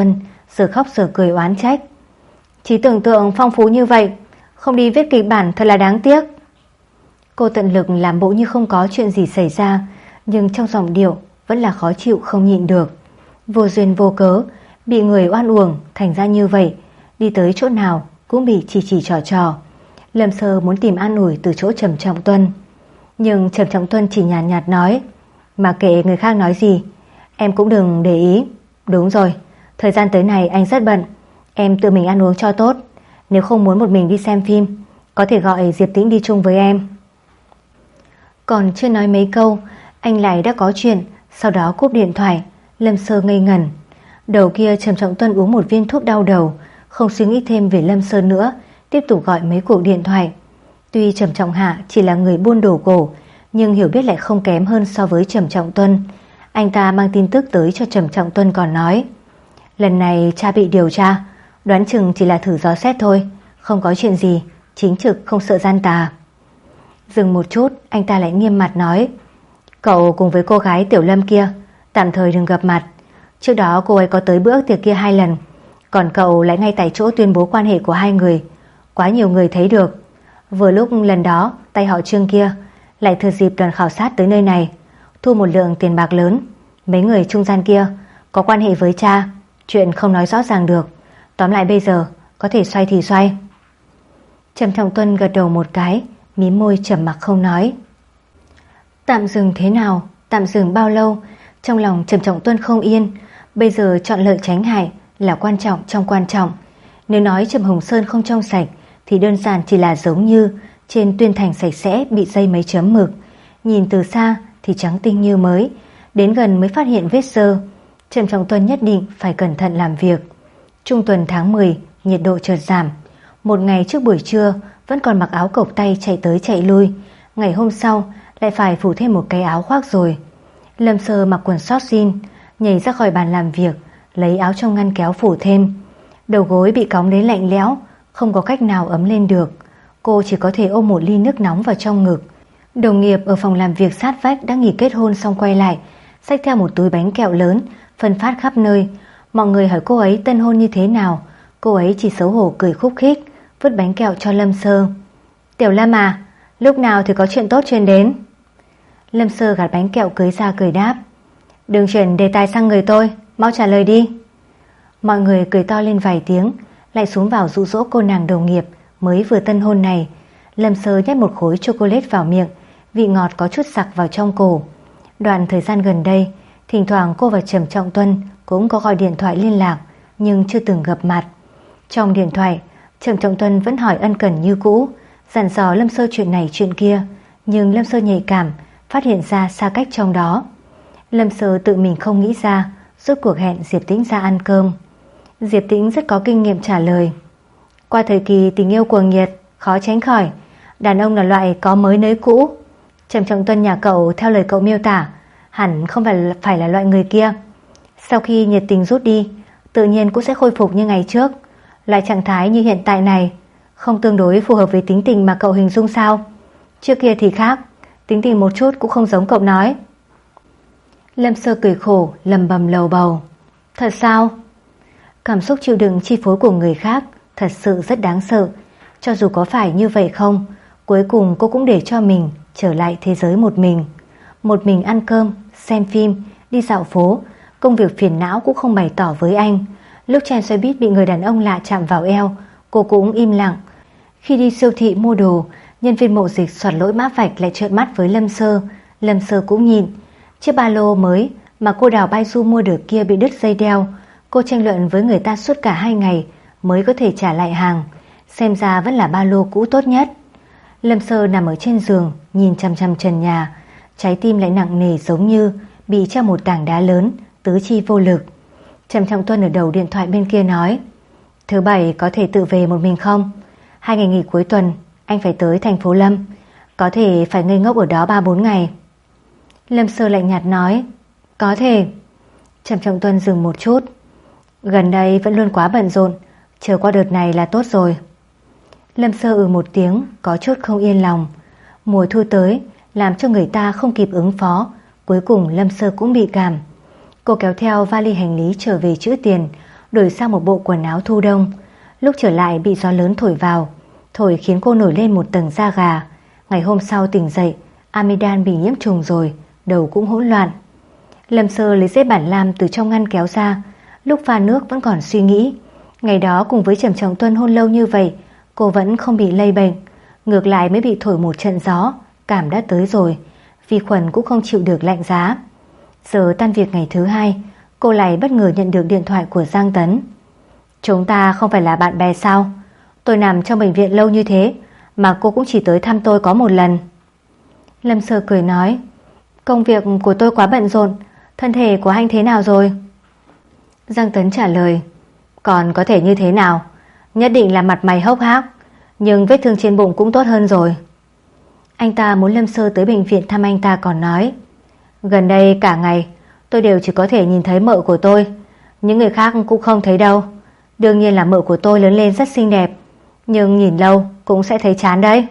giờ khóc giờ cười oán trách. Trí tưởng tượng phong phú như vậy, không đi viết kịch bản thật là đáng tiếc. Cô tận lực làm bộ như không có chuyện gì xảy ra, nhưng trong giọng điệu vẫn là khó chịu không nhịn được. Vô duyên vô cớ bị người oan uổng thành ra như vậy, đi tới chỗ nào cũng bị chỉ chỉ trò trò. Lâm Sơ muốn tìm an ủi từ chỗ Trầm Trọng Tuân, nhưng Trầm Trọng Tuân chỉ nhàn nhạt, nhạt nói, mà kệ người khác nói gì, em cũng đừng để ý. Đúng rồi, thời gian tới này anh rất bận, em tự mình ăn uống cho tốt. Nếu không muốn một mình đi xem phim, có thể gọi Diệp Tĩnh đi chung với em. Còn chưa nói mấy câu, anh lại đã có chuyện, sau đó cúp điện thoại. Lâm Sơ ngây ngẩn. Đầu kia Trầm Trọng Tuân uống một viên thuốc đau đầu, không suy nghĩ thêm về Lâm Sơ nữa, tiếp tục gọi mấy cuộc điện thoại. Tuy Trầm Trọng Hạ chỉ là người buôn đồ cổ, nhưng hiểu biết lại không kém hơn so với Trầm Trọng Tuân. Anh ta mang tin tức tới cho Trầm Trọng Tuân còn nói, lần này cha bị điều tra, đoán chừng chỉ là thử dò xét thôi, không có chuyện gì, chính trực không sợ gian tà. Dừng một chút, anh ta lại nghiêm mặt nói, cậu cùng với cô gái Tiểu Lâm kia tạm thời đừng gặp mặt. Trước đó cô ấy có tới bữa tiệc kia hai lần, còn cậu lại ngay tại chỗ tuyên bố quan hệ của hai người, quá nhiều người thấy được. Vừa lúc lần đó tay họ Trương kia lại thừa dịp đoàn khảo sát tới nơi này, thu một lượng tiền bạc lớn. Mấy người trung gian kia có quan hệ với cha, chuyện không nói rõ ràng được. Tóm lại bây giờ có thể xoay thì xoay. Trầm Trọng Tuân gật đầu một cái, mím môi trầm mặc không nói. Tạm dừng thế nào, tạm dừng bao lâu? Trong lòng Trầm Trọng Tuân không yên. Bây giờ chọn lợi tránh hại là quan trọng trong quan trọng. Nếu nói Trầm Hồng Sơn không trong sạch thì đơn giản chỉ là giống như trên tuyên thành sạch sẽ bị dây mấy chấm mực, nhìn từ xa thì trắng tinh như mới, đến gần mới phát hiện vết xơ. Trầm Trọng Tuân nhất định phải cẩn thận làm việc. Trung tuần tháng mười, nhiệt độ chợt giảm. Một ngày trước buổi trưa vẫn còn mặc áo cộc tay chạy tới chạy lui, ngày hôm sau lại phải phủ thêm một cái áo khoác rồi. Lâm Sơ mặc quần short jean nhảy ra khỏi bàn làm việc, lấy áo trong ngăn kéo phủ thêm. Đầu gối bị cóng đến lạnh lẽo, không có cách nào ấm lên được. Cô chỉ có thể ôm một ly nước nóng vào trong ngực. Đồng nghiệp ở phòng làm việc sát vách đã nghỉ kết hôn xong quay lại, xách theo một túi bánh kẹo lớn phân phát khắp nơi. Mọi người hỏi cô ấy tân hôn như thế nào, cô ấy chỉ xấu hổ cười khúc khích, vứt bánh kẹo cho Lâm Sơ. Tiểu Lâm à, lúc nào thì có chuyện tốt truyền đến? Lâm Sơ gạt bánh kẹo cưới ra cười đáp, đừng chuyển đề tài sang người tôi, mau trả lời đi. Mọi người cười to lên vài tiếng, lại xuống vào dụ dỗ cô nàng đồng nghiệp mới vừa tân hôn này. Lâm Sơ nhét một khối chocolate vào miệng, vị ngọt có chút sặc vào trong cổ. Đoạn thời gian gần đây, thỉnh thoảng cô và Trầm Trọng Tuân cũng có gọi điện thoại liên lạc, nhưng chưa từng gặp mặt. Trong điện thoại, Trầm Trọng Tuân vẫn hỏi ân cần như cũ, dặn dò Lâm Sơ chuyện này chuyện kia, nhưng Lâm Sơ nhạy cảm, phát hiện ra xa cách trong đó. Lâm Sơ tự mình không nghĩ ra, rốt cuộc hẹn Diệp Tĩnh ra ăn cơm. Diệp Tĩnh rất có kinh nghiệm trả lời, qua thời kỳ tình yêu cuồng nhiệt, khó tránh khỏi, đàn ông là loại có mới nới cũ. Trầm Trọng Tuân nhà cậu theo lời cậu miêu tả, hẳn không phải là, phải là loại người kia. Sau khi nhiệt tình rút đi, tự nhiên cũng sẽ khôi phục như ngày trước. Loại trạng thái như hiện tại này không tương đối phù hợp với tính tình mà cậu hình dung sao? Trước kia thì khác, tính tình một chút cũng không giống cậu nói. Lâm Sơ cười khổ, lầm bầm lầu bầu. Thật sao? Cảm xúc chịu đựng chi phối của người khác thật sự rất đáng sợ. Cho dù có phải như vậy không, cuối cùng cô cũng để cho mình trở lại thế giới một mình. Một mình ăn cơm, xem phim, đi dạo phố. Công việc phiền não cũng không bày tỏ với anh. Lúc trên xe buýt bị người đàn ông lạ chạm vào eo, cô cũng im lặng. Khi đi siêu thị mua đồ, nhân viên mậu dịch soạt lỗi mã vạch lại trợn mắt với Lâm Sơ. Lâm Sơ cũng nhìn. Chiếc ba lô mới mà cô Đào Bai Du mua được kia bị đứt dây đeo. Cô tranh luận với người ta suốt cả hai ngày mới có thể trả lại hàng. Xem ra vẫn là ba lô cũ tốt nhất. Lâm Sơ nằm ở trên giường, nhìn chằm chằm trần nhà, trái tim lại nặng nề giống như bị treo một tảng đá lớn, tứ chi vô lực. Trầm Trọng Tuân ở đầu điện thoại bên kia nói, thứ bảy có thể tự về một mình không? Hai ngày nghỉ cuối tuần anh phải tới thành phố Lâm, có thể phải ngây ngốc ở đó ba bốn ngày. Lâm Sơ lạnh nhạt nói, có thể. Trầm Trọng Tuân dừng một chút, gần đây vẫn luôn quá bận rộn, chờ qua đợt này là tốt rồi. Lâm Sơ ừ một tiếng, có chút không yên lòng. Mùa thu tới làm cho người ta không kịp ứng phó. Cuối cùng Lâm Sơ cũng bị cảm. Cô kéo theo vali hành lý trở về trữ tiền, đổi sang một bộ quần áo thu đông. Lúc trở lại bị gió lớn thổi vào, thổi khiến cô nổi lên một tầng da gà. Ngày hôm sau tỉnh dậy, amidan bị nhiễm trùng rồi, đầu cũng hỗn loạn. Lâm Sơ lấy giấy bản lam từ trong ngăn kéo ra, lúc pha nước vẫn còn suy nghĩ. Ngày đó cùng với Trầm Trọng Tuân hôn lâu như vậy, cô vẫn không bị lây bệnh, ngược lại mới bị thổi một trận gió, cảm đã tới rồi, vi khuẩn cũng không chịu được lạnh giá. Giờ tan việc ngày thứ hai, cô lại bất ngờ nhận được điện thoại của Giang Tấn. Chúng ta không phải là bạn bè sao? Tôi nằm trong bệnh viện lâu như thế mà cô cũng chỉ tới thăm tôi có một lần. Lâm Sơ cười nói, công việc của tôi quá bận rộn, thân thể của anh thế nào rồi? Giang Tấn trả lời, còn có thể như thế nào, nhất định là mặt mày hốc hác, nhưng vết thương trên bụng cũng tốt hơn rồi. Anh ta muốn Lâm Sơ tới bệnh viện thăm anh ta, còn nói, gần đây cả ngày tôi đều chỉ có thể nhìn thấy mợ của tôi, những người khác cũng không thấy đâu. Đương nhiên là mợ của tôi lớn lên rất xinh đẹp, nhưng nhìn lâu cũng sẽ thấy chán đấy.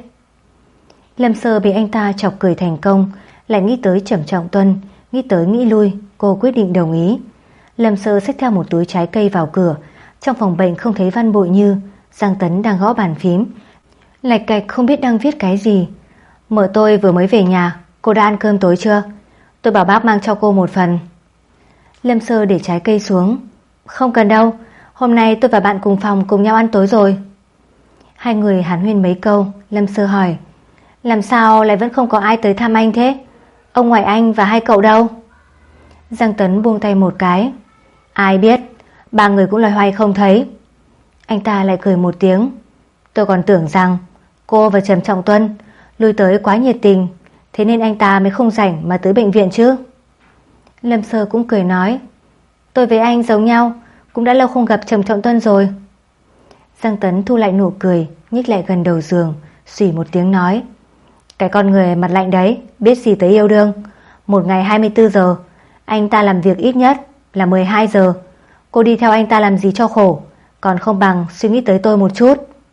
Lâm Sơ bị anh ta chọc cười thành công, lại nghĩ tới Trầm Trọng Tuân, nghĩ tới nghĩ lui, cô quyết định đồng ý. Lâm Sơ xách theo một túi trái cây vào cửa. Trong phòng bệnh không thấy Văn Bội Như, Giang Tấn đang gõ bàn phím, lạch cạch không biết đang viết cái gì. Mợ tôi vừa mới về nhà, cô đã ăn cơm tối chưa? Tôi bảo bác mang cho cô một phần. Lâm Sơ để trái cây xuống, không cần đâu, hôm nay tôi và bạn cùng phòng cùng nhau ăn tối rồi. Hai người hàn huyên mấy câu. Lâm Sơ hỏi, làm sao lại vẫn không có ai tới thăm anh thế? Ông ngoại anh và hai cậu đâu? Giang Tấn buông tay một cái, ai biết, ba người cũng loay hoay không thấy. Anh ta lại cười một tiếng, tôi còn tưởng rằng cô và Trầm Trọng Tuân lui tới quá nhiệt tình, thế nên anh ta mới không rảnh mà tới bệnh viện chứ. Lâm Sơ cũng cười nói, tôi với anh giống nhau, cũng đã lâu không gặp Trầm Trọng Tuân rồi. Giang Tấn thu lại nụ cười, nhích lại gần đầu giường, xùy một tiếng nói, cái con người mặt lạnh đấy, biết gì tới yêu đương. Một ngày hai mươi bốn giờ, anh ta làm việc ít nhất là mười hai giờ. Cô đi theo anh ta làm gì cho khổ, còn không bằng suy nghĩ tới tôi một chút.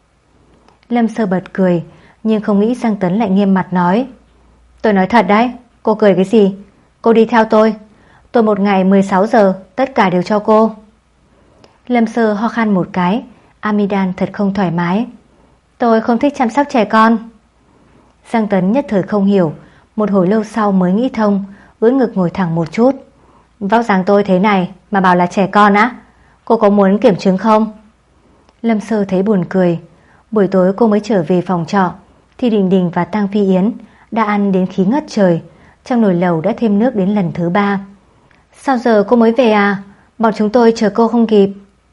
Lâm Sơ bật cười, nhưng không nghĩ Giang Tấn lại nghiêm mặt nói, tôi nói thật đấy, cô cười cái gì? Cô đi theo tôi, tôi một ngày mười sáu giờ, tất cả đều cho cô. Lâm Sơ ho khan một cái, amidan thật không thoải mái, tôi không thích chăm sóc trẻ con. Giang Tấn nhất thời không hiểu, một hồi lâu sau mới nghĩ thông, ưỡn ngực ngồi thẳng một chút. Vóc dáng tôi thế này mà bảo là trẻ con á? Cô có muốn kiểm chứng không? Lâm Sơ thấy buồn cười. Buổi tối cô mới trở về phòng trọ thì Đình Đình và Tang Phi Yến đã ăn đến khí ngất trời, trong nồi lẩu đã thêm nước đến lần thứ ba. Sao giờ cô mới về à? Bọn chúng tôi chờ cô không kịp.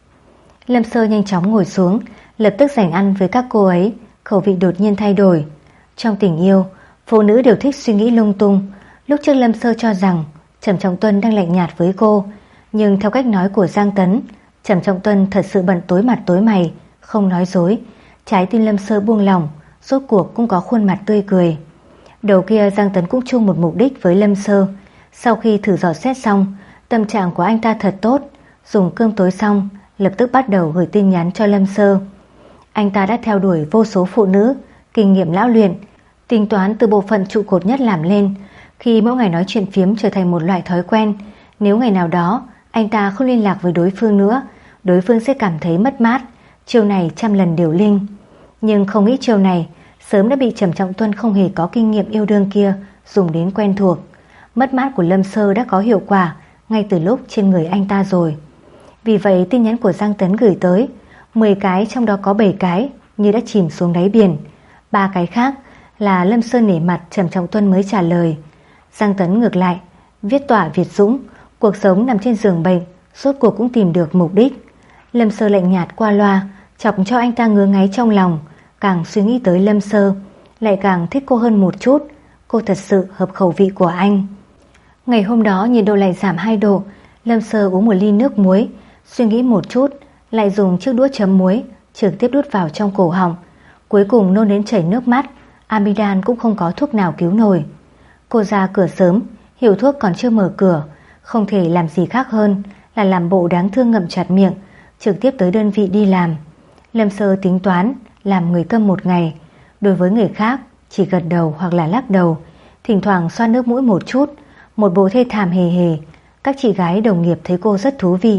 Lâm Sơ nhanh chóng ngồi xuống, lập tức giành ăn với các cô ấy, khẩu vị đột nhiên thay đổi. Trong tình yêu, phụ nữ đều thích suy nghĩ lung tung. Lúc trước Lâm Sơ cho rằng Trầm Trọng Tuân đang lạnh nhạt với cô, nhưng theo cách nói của Giang Tấn, Trầm Trọng Tuân thật sự bận tối mặt tối mày, không nói dối. Trái tim Lâm Sơ buông lỏng, rốt cuộc cũng có khuôn mặt tươi cười. Đầu kia Giang Tấn cũng chung một mục đích với Lâm Sơ. Sau khi thử dò xét xong, tâm trạng của anh ta thật tốt. Dùng cơm tối xong, lập tức bắt đầu gửi tin nhắn cho Lâm Sơ. Anh ta đã theo đuổi vô số phụ nữ, kinh nghiệm lão luyện, tính toán từ bộ phận trụ cột nhất làm lên. Khi mỗi ngày nói chuyện phiếm trở thành một loại thói quen, nếu ngày nào đó anh ta không liên lạc với đối phương nữa, đối phương sẽ cảm thấy mất mát. Chiều này trăm lần điều linh. Nhưng không nghĩ chiều này sớm đã bị Trầm Trọng Tuân không hề có kinh nghiệm yêu đương kia dùng đến quen thuộc. Mất mát của Lâm Sơ đã có hiệu quả ngay từ lúc trên người anh ta rồi. Vì vậy tin nhắn của Giang Tấn gửi tới, mười cái trong đó có bảy cái như đã chìm xuống đáy biển. Ba cái khác là Lâm Sơ nể mặt Trầm Trọng Tuân mới trả lời. Giang Tấn ngược lại, viết tỏa Việt Dũng, cuộc sống nằm trên giường bệnh, rốt cuộc cũng tìm được mục đích. Lâm Sơ lạnh nhạt qua loa, chọc cho anh ta ngứa ngáy trong lòng. Càng suy nghĩ tới Lâm Sơ, lại càng thích cô hơn một chút. Cô thật sự hợp khẩu vị của anh. Ngày hôm đó nhiệt độ lại giảm hai độ. Lâm Sơ uống một ly nước muối, suy nghĩ một chút, lại dùng chiếc đũa chấm muối trực tiếp đút vào trong cổ họng. Cuối cùng nôn đến chảy nước mắt. Amidan cũng không có thuốc nào cứu nổi. Cô ra cửa sớm, hiệu thuốc còn chưa mở cửa, không thể làm gì khác hơn là làm bộ đáng thương ngậm chặt miệng, trực tiếp tới đơn vị đi làm. Lâm Sơ tính toán làm người câm một ngày, đối với người khác chỉ gật đầu hoặc là lắc đầu, thỉnh thoảng xoa nước mũi một chút, một bộ thê thảm hề hề. Các chị gái đồng nghiệp thấy cô rất thú vị,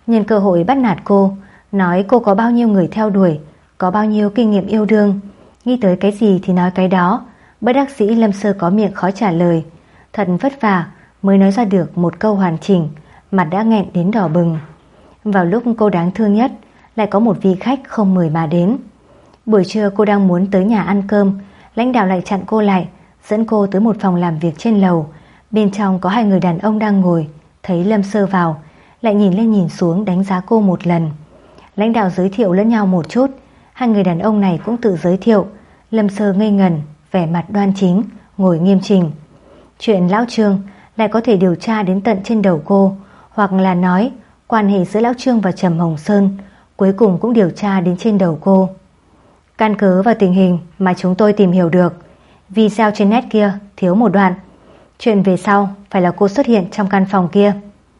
nhân cơ hội bắt nạt cô, nói cô có bao nhiêu người theo đuổi, có bao nhiêu kinh nghiệm yêu đương. Nghĩ tới cái gì thì nói cái đó. Bất đắc dĩ Lâm Sơ có miệng khó trả lời. Thật vất vả mới nói ra được một câu hoàn chỉnh, mặt đã nghẹn đến đỏ bừng. Vào lúc cô đáng thương nhất, lại có một vị khách không mời mà đến. Buổi trưa cô đang muốn tới nhà ăn cơm, lãnh đạo lại chặn cô lại, dẫn cô tới một phòng làm việc trên lầu. Bên trong có hai người đàn ông đang ngồi. Thấy Lâm Sơ vào, lại nhìn lên nhìn xuống đánh giá cô một lần. Lãnh đạo giới thiệu lẫn nhau một chút, hai người đàn ông này cũng tự giới thiệu. Lâm Sơ ngây ngần, vẻ mặt đoan chính, ngồi nghiêm chỉnh. Chuyện lão Trương lại có thể điều tra đến tận trên đầu cô, hoặc là nói quan hệ giữa lão Trương và Trầm Hồng Sơn cuối cùng cũng điều tra đến trên đầu cô. Căn cứ vào tình hình mà chúng tôi tìm hiểu được, video trên net kia thiếu một đoạn. Chuyện về sau phải là cô xuất hiện trong căn phòng kia.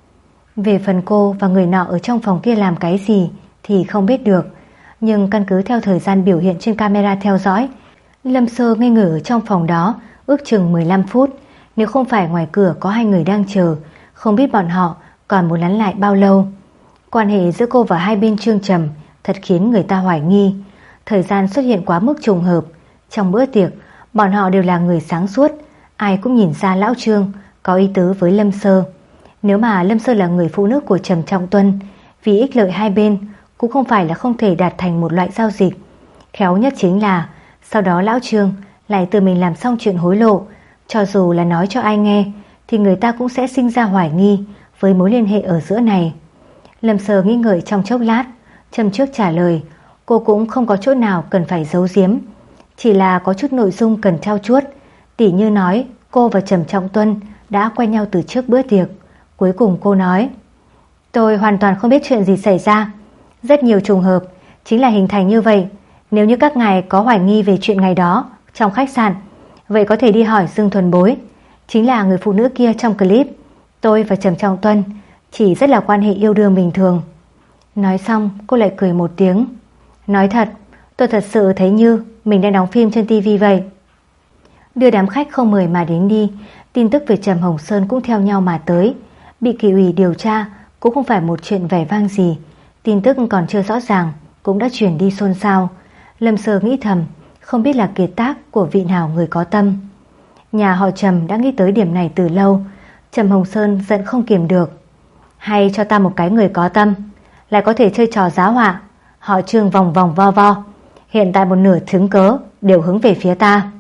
Về phần cô và người nọ ở trong phòng kia làm cái gì thì không biết được, nhưng căn cứ theo thời gian biểu hiện trên camera theo dõi, Lâm Sơ ngây người ở trong phòng đó ước chừng mười lăm phút. Nếu không phải ngoài cửa có hai người đang chờ, không biết bọn họ còn muốn lắn lại bao lâu. Quan hệ giữa cô và hai bên Trương Trầm thật khiến người ta hoài nghi. Thời gian xuất hiện quá mức trùng hợp. Trong bữa tiệc, bọn họ đều là người sáng suốt, ai cũng nhìn ra lão Trương có ý tứ với Lâm Sơ. Nếu mà Lâm Sơ là người phụ nữ của Trầm Trọng Tuân, vì ích lợi hai bên cũng không phải là không thể đạt thành một loại giao dịch. Khéo nhất chính là sau đó lão Trương lại tự mình làm xong chuyện hối lộ. Cho dù là nói cho ai nghe thì người ta cũng sẽ sinh ra hoài nghi với mối liên hệ ở giữa này. Lâm Sơ nghĩ ngợi trong chốc lát, châm trước trả lời. Cô cũng không có chỗ nào cần phải giấu giếm, chỉ là có chút nội dung cần trau chuốt. Tỉ như nói cô và Trầm Trọng Tuân đã quen nhau từ trước bữa tiệc. Cuối cùng cô nói: tôi hoàn toàn không biết chuyện gì xảy ra. Rất nhiều trùng hợp chính là hình thành như vậy. Nếu như các ngài có hoài nghi về chuyện ngày đó trong khách sạn, vậy có thể đi hỏi Dương Thuần Bối, chính là người phụ nữ kia trong clip. Tôi và Trầm Trọng Tuân chỉ rất là quan hệ yêu đương bình thường. Nói xong cô lại cười một tiếng. Nói thật, tôi thật sự thấy như mình đang đóng phim trên tivi vậy. Đưa đám khách không mời mà đến đi, tin tức về Trầm Hồng Sơn cũng theo nhau mà tới. Bị kỷ ủy điều tra cũng không phải một chuyện vẻ vang gì. Tin tức còn chưa rõ ràng cũng đã chuyển đi xôn xao. Lâm Sơ nghĩ thầm, không biết là kiệt tác của vị nào người có tâm. Nhà họ Trầm đã nghĩ tới điểm này từ lâu. Trầm Hồng Sơn giận không kiềm được. Hay cho ta một cái người có tâm, lại có thể chơi trò giá họa. Họ Trương vòng vòng vo vo, hiện tại một nửa chứng cớ đều hướng về phía ta.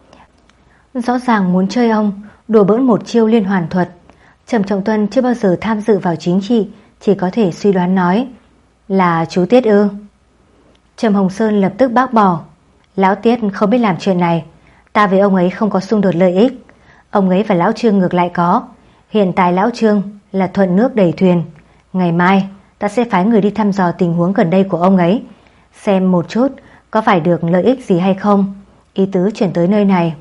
Rõ ràng muốn chơi ông, đùa bỡn một chiêu liên hoàn thuật. Trầm Trọng Tuân chưa bao giờ tham dự vào chính trị, chỉ có thể suy đoán nói: là chú Tiết ư? Trầm Hồng Sơn lập tức bác bỏ: lão Tiết không biết làm chuyện này, ta với ông ấy không có xung đột lợi ích. Ông ấy và lão Trương ngược lại có. Hiện tại lão Trương là thuận nước đẩy thuyền. Ngày mai ta sẽ phái người đi thăm dò tình huống gần đây của ông ấy, xem một chút có phải được lợi ích gì hay không. Ý tứ chuyển tới nơi này.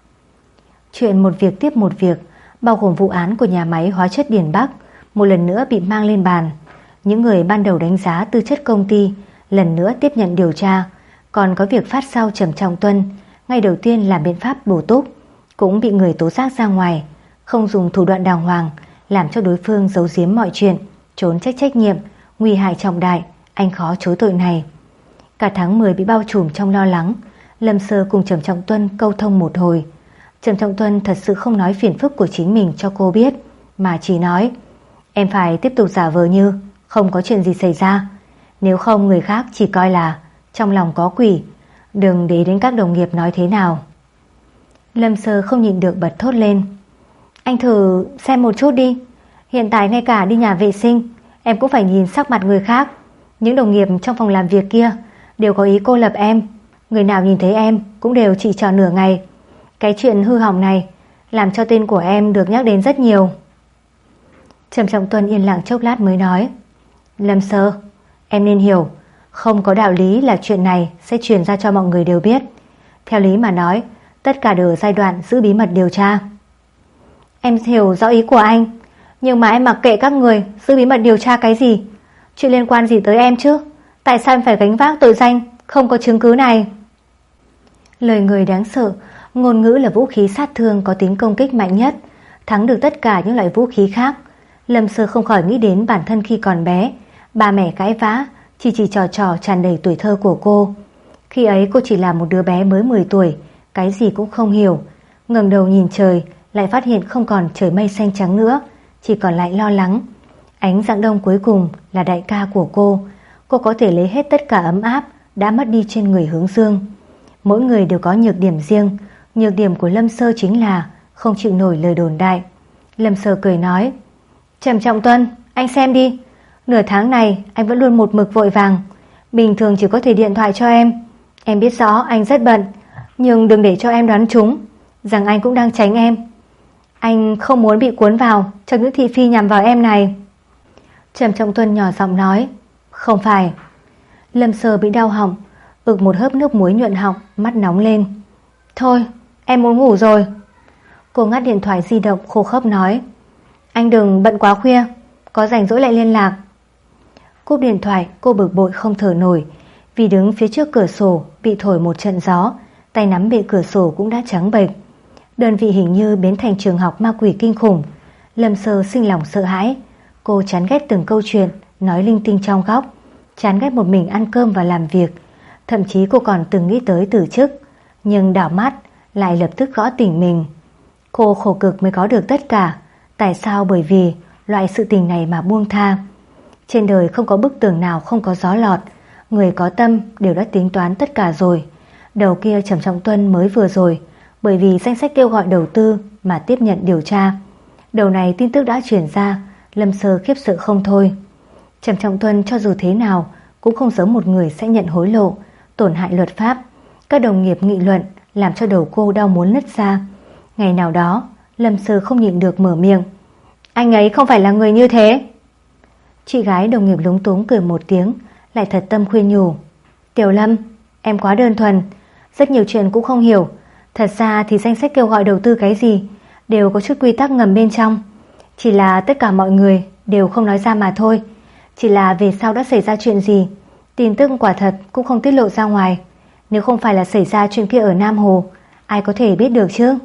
Chuyện một việc tiếp một việc, bao gồm vụ án của nhà máy hóa chất Điền Bắc, một lần nữa bị mang lên bàn. Những người ban đầu đánh giá tư chất công ty lần nữa tiếp nhận điều tra. Còn có việc phát sao Trầm Trọng Tuân, ngay đầu tiên làm biện pháp bổ túc, cũng bị người tố giác ra ngoài, không dùng thủ đoạn đàng hoàng, làm cho đối phương giấu giếm mọi chuyện, trốn trách trách nhiệm, nguy hại trọng đại, anh khó chối tội này. Cả tháng mười bị bao trùm trong lo lắng. Lâm Sơ cùng Trầm Trọng Tuân câu thông một hồi. Trầm Trọng Tuân thật sự không nói phiền phức của chính mình cho cô biết, mà chỉ nói: em phải tiếp tục giả vờ như không có chuyện gì xảy ra, nếu không người khác chỉ coi là trong lòng có quỷ, đừng để đến các đồng nghiệp nói thế nào. Lâm Sơ không nhịn được bật thốt lên: anh thử xem một chút đi, hiện tại ngay cả đi nhà vệ sinh em cũng phải nhìn sắc mặt người khác. Những đồng nghiệp trong phòng làm việc kia đều có ý cô lập em, người nào nhìn thấy em cũng đều chỉ trò nửa ngày. Cái chuyện hư hỏng này làm cho tên của em được nhắc đến rất nhiều. Trầm Trọng Tuân yên lặng chốc lát mới nói: Lâm Sơ, em nên hiểu, không có đạo lý là chuyện này sẽ truyền ra cho mọi người đều biết. Theo lý mà nói, tất cả đều ở giai đoạn giữ bí mật điều tra. Em hiểu rõ ý của anh, nhưng mà em mặc kệ các người giữ bí mật điều tra cái gì. Chuyện liên quan gì tới em chứ? Tại sao em phải gánh vác tội danh không có chứng cứ này? Lời người đáng sợ. Ngôn ngữ là vũ khí sát thương có tính công kích mạnh nhất, thắng được tất cả những loại vũ khí khác. Lâm Sơ không khỏi nghĩ đến bản thân khi còn bé, Ba mẹ cãi vã, chỉ chỉ trò trò tràn đầy tuổi thơ của cô. Khi ấy cô chỉ là một đứa bé mới mười tuổi, cái gì cũng không hiểu. Ngẩng đầu nhìn trời, lại phát hiện không còn trời mây xanh trắng nữa, chỉ còn lại lo lắng. Ánh dạng đông cuối cùng là đại ca của cô. Cô có thể lấy hết tất cả ấm áp đã mất đi trên người Hướng Dương. Mỗi người đều có nhược điểm riêng. Nhược điểm của Lâm Sơ chính là không chịu nổi lời đồn đại. Lâm Sơ cười nói: Trầm Trọng Tuân, anh xem đi, nửa tháng này anh vẫn luôn một mực vội vàng. Bình thường chỉ có thể điện thoại cho em. Em biết rõ anh rất bận, nhưng đừng để cho em đoán trúng rằng anh cũng đang tránh em. Anh không muốn bị cuốn vào trong những thị phi nhằm vào em này. Trầm Trọng Tuân nhỏ giọng nói: Không phải. Lâm Sơ bị đau họng, ực một hớp nước muối nhuận họng, mắt nóng lên. Thôi, em muốn ngủ rồi. Cô ngắt điện thoại di động khô khốc nói: Anh đừng bận quá khuya, có rảnh rỗi lại liên lạc. Cúp điện thoại, cô bực bội không thở nổi. Vì đứng phía trước cửa sổ bị thổi một trận gió, tay nắm bệ cửa sổ cũng đã trắng bệch. Đơn vị hình như biến thành trường học ma quỷ kinh khủng. Lâm Sơ sinh lòng sợ hãi. Cô chán ghét từng câu chuyện nói linh tinh trong góc, chán ghét một mình ăn cơm và làm việc. Thậm chí cô còn từng nghĩ tới từ chức, nhưng đảo mắt lại lập tức gõ tỉnh mình. Cô khổ cực mới có được tất cả. Tại sao bởi vì loại sự tình này mà buông tha? Trên đời không có bức tường nào không có gió lọt. Người có tâm đều đã tính toán tất cả rồi. Đầu kia Trầm Trọng Tuân mới vừa rồi bởi vì danh sách kêu gọi đầu tư mà tiếp nhận điều tra. Đầu này tin tức đã truyền ra, Lâm Sơ khiếp sợ không thôi. Trầm Trọng Tuân cho dù thế nào cũng không giống một người sẽ nhận hối lộ, tổn hại luật pháp. Các đồng nghiệp nghị luận làm cho đầu cô đau muốn nứt ra. Ngày nào đó Lâm Sơ không nhịn được mở miệng: Anh ấy không phải là người như thế. Chị gái đồng nghiệp lúng túng cười một tiếng, lại thật tâm khuyên nhủ: Tiểu Lâm, em quá đơn thuần, rất nhiều chuyện cũng không hiểu. Thật ra thì danh sách kêu gọi đầu tư cái gì đều có chút quy tắc ngầm bên trong. Chỉ là tất cả mọi người đều không nói ra mà thôi. Chỉ là về sau đã xảy ra chuyện gì, tin tức quả thật cũng không tiết lộ ra ngoài. Nếu không phải là xảy ra chuyện kia ở Nam Hồ, ai có thể biết được chứ?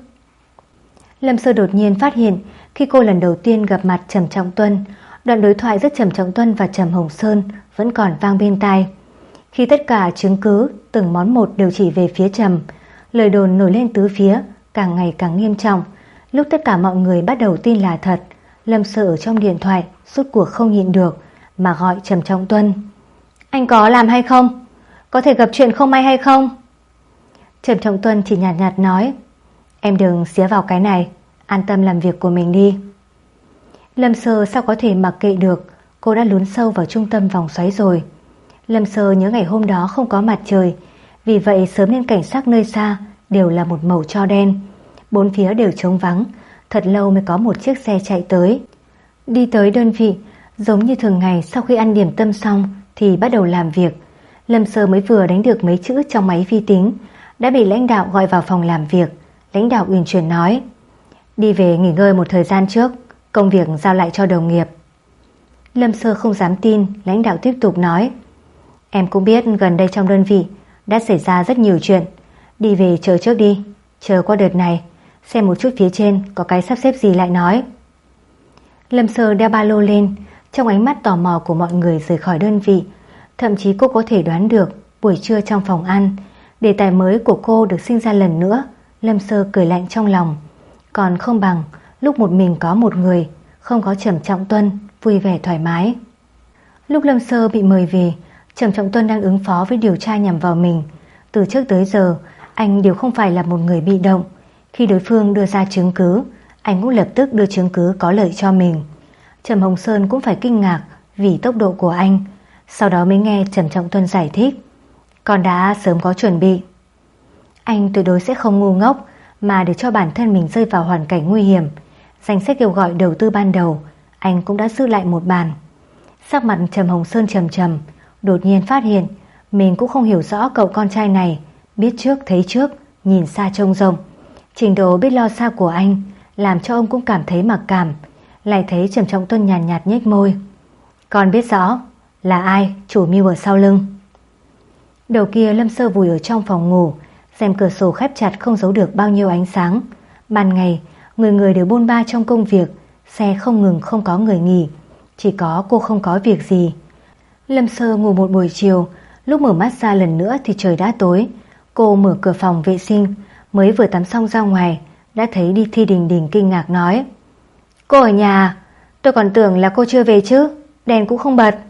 Lâm Sơ đột nhiên phát hiện khi cô lần đầu tiên gặp mặt Trầm Trọng Tuân, đoạn đối thoại giữa Trầm Trọng Tuân và Trầm Hồng Sơn vẫn còn vang bên tai. Khi tất cả chứng cứ từng món một đều chỉ về phía Trầm, lời đồn nổi lên tứ phía, càng ngày càng nghiêm trọng. Lúc tất cả mọi người bắt đầu tin là thật, Lâm Sơ ở trong điện thoại rốt cuộc không nhịn được mà gọi Trầm Trọng Tuân: Anh có làm hay không? Có thể gặp chuyện không may hay không? Trầm Trọng Tuân chỉ nhạt nhạt nói: Em đừng xía vào cái này, an tâm làm việc của mình đi. Lâm Sơ sao có thể mặc kệ được, cô đã lún sâu vào trung tâm vòng xoáy rồi. Lâm Sơ nhớ ngày hôm đó không có mặt trời, vì vậy sớm lên cảnh sắc nơi xa đều là một màu tro đen. Bốn phía đều trống vắng, thật lâu mới có một chiếc xe chạy tới. Đi tới đơn vị, giống như thường ngày sau khi ăn điểm tâm xong thì bắt đầu làm việc. Lâm Sơ mới vừa đánh được mấy chữ trong máy vi tính đã bị lãnh đạo gọi vào phòng làm việc. Lãnh đạo uyển chuyển nói: Đi về nghỉ ngơi một thời gian trước, công việc giao lại cho đồng nghiệp. Lâm Sơ không dám tin, lãnh đạo tiếp tục nói: Em cũng biết gần đây trong đơn vị đã xảy ra rất nhiều chuyện, đi về chờ trước đi, chờ qua đợt này, xem một chút phía trên có cái sắp xếp gì lại nói. Lâm Sơ đeo ba lô lên, trong ánh mắt tò mò của mọi người rời khỏi đơn vị. Thậm chí cô có thể đoán được buổi trưa trong phòng ăn, đề tài mới của cô được sinh ra lần nữa. Lâm Sơ cười lạnh trong lòng. Còn không bằng lúc một mình có một người, không có Trầm Trọng Tuân, vui vẻ thoải mái. Lúc Lâm Sơ bị mời về, Trầm Trọng Tuân đang ứng phó với điều tra nhằm vào mình. Từ trước tới giờ anh đều không phải là một người bị động. Khi đối phương đưa ra chứng cứ, anh cũng lập tức đưa chứng cứ có lợi cho mình. Trầm Hồng Sơn cũng phải kinh ngạc vì tốc độ của anh. Sau đó mới nghe Trầm Trọng Tuân giải thích: Con đã sớm có chuẩn bị. Anh tuyệt đối sẽ không ngu ngốc mà để cho bản thân mình rơi vào hoàn cảnh nguy hiểm. Danh sách kêu gọi đầu tư ban đầu anh cũng đã giữ lại một bàn. Sắc mặt Trầm Hồng Sơn trầm trầm, đột nhiên phát hiện mình cũng không hiểu rõ cậu con trai này. Biết trước thấy trước, nhìn xa trông rộng. Trình độ biết lo xa của anh làm cho ông cũng cảm thấy mặc cảm. Lại thấy Trầm Trọng Tuân nhàn nhạt, nhạt nhếch môi: Con biết rõ là ai chủ mưu ở sau lưng. Đầu kia Lâm Sơ vùi ở trong phòng ngủ, rèm cửa sổ khép chặt không giấu được bao nhiêu ánh sáng. Ban ngày người người đều bôn ba trong công việc, xe không ngừng không có người nghỉ, chỉ có cô không có việc gì. Lâm Sơ ngủ một buổi chiều, lúc mở mắt ra lần nữa thì trời đã tối. Cô mở cửa phòng vệ sinh, mới vừa tắm xong ra ngoài, đã thấy đi Thi Đình Đình kinh ngạc nói: "Cô ở nhà? Tôi còn tưởng là cô chưa về chứ, đèn cũng không bật."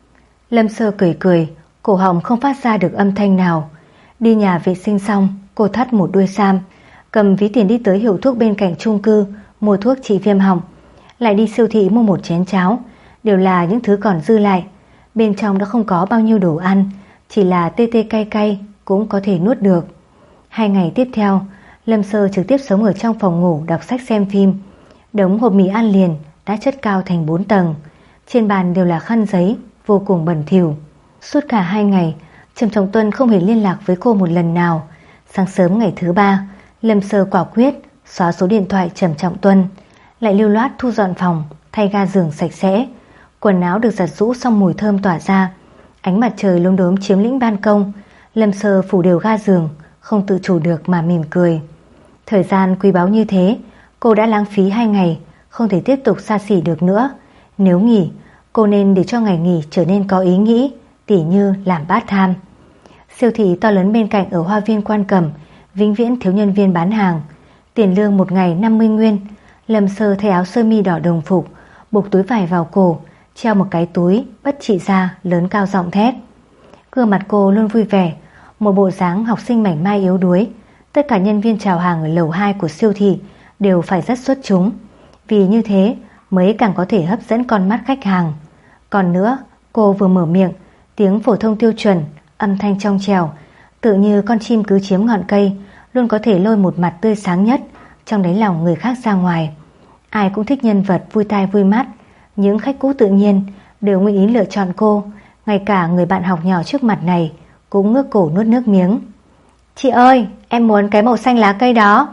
Lâm Sơ cười cười, cổ họng không phát ra được âm thanh nào. Đi nhà vệ sinh xong, cô thắt một đuôi sam, cầm ví tiền đi tới hiệu thuốc bên cạnh chung cư mua thuốc trị viêm họng, lại đi siêu thị mua một chén cháo, đều là những thứ còn dư lại. Bên trong đã không có bao nhiêu đồ ăn, chỉ là tê tê cay cay cũng có thể nuốt được. Hai ngày tiếp theo, Lâm Sơ trực tiếp sống ở trong phòng ngủ đọc sách xem phim. Đống hộp mì ăn liền đã chất cao thành bốn tầng, trên bàn đều là khăn giấy, vô cùng bẩn thỉu. Suốt cả hai ngày, Trầm Trọng Tuân không hề liên lạc với cô một lần nào. Sáng sớm ngày thứ ba, Lâm Sơ quả quyết xóa số điện thoại Trầm Trọng Tuân, lại lưu loát thu dọn phòng, thay ga giường sạch sẽ. Quần áo được giặt rũ xong mùi thơm tỏa ra. Ánh mặt trời lốm đốm chiếm lĩnh ban công. Lâm Sơ phủ đều ga giường, không tự chủ được mà mỉm cười. Thời gian quý báu như thế, cô đã lãng phí hai ngày, không thể tiếp tục xa xỉ được nữa. Nếu nghỉ, cô nên để cho ngày nghỉ trở nên có ý nghĩ, tỉ như làm part-time. Siêu thị to lớn bên cạnh ở Hoa viên Quan Cẩm vĩnh viễn thiếu nhân viên bán hàng. Tiền lương một ngày năm mươi nguyên. Lâm Sơ thay áo sơ mi đỏ đồng phục, buộc túi vải vào cổ, treo một cái túi bất trị ra lớn cao giọng thét. Gương mặt cô luôn vui vẻ, một bộ dáng học sinh mảnh mai yếu đuối. Tất cả nhân viên chào hàng ở lầu hai của siêu thị đều phải rất xuất chúng, vì như thế mới càng có thể hấp dẫn con mắt khách hàng. Còn nữa, cô vừa mở miệng, tiếng phổ thông tiêu chuẩn, âm thanh trong trẻo, tự như con chim cứ chiếm ngọn cây, luôn có thể lôi một mặt tươi sáng nhất trong đáy lòng người khác ra ngoài. Ai cũng thích nhân vật vui tai vui mắt. Những khách cũ tự nhiên đều nguyện ý lựa chọn cô. Ngay cả người bạn học nhỏ trước mặt này cũng ngước cổ nuốt nước miếng. "Chị ơi, em muốn cái màu xanh lá cây đó."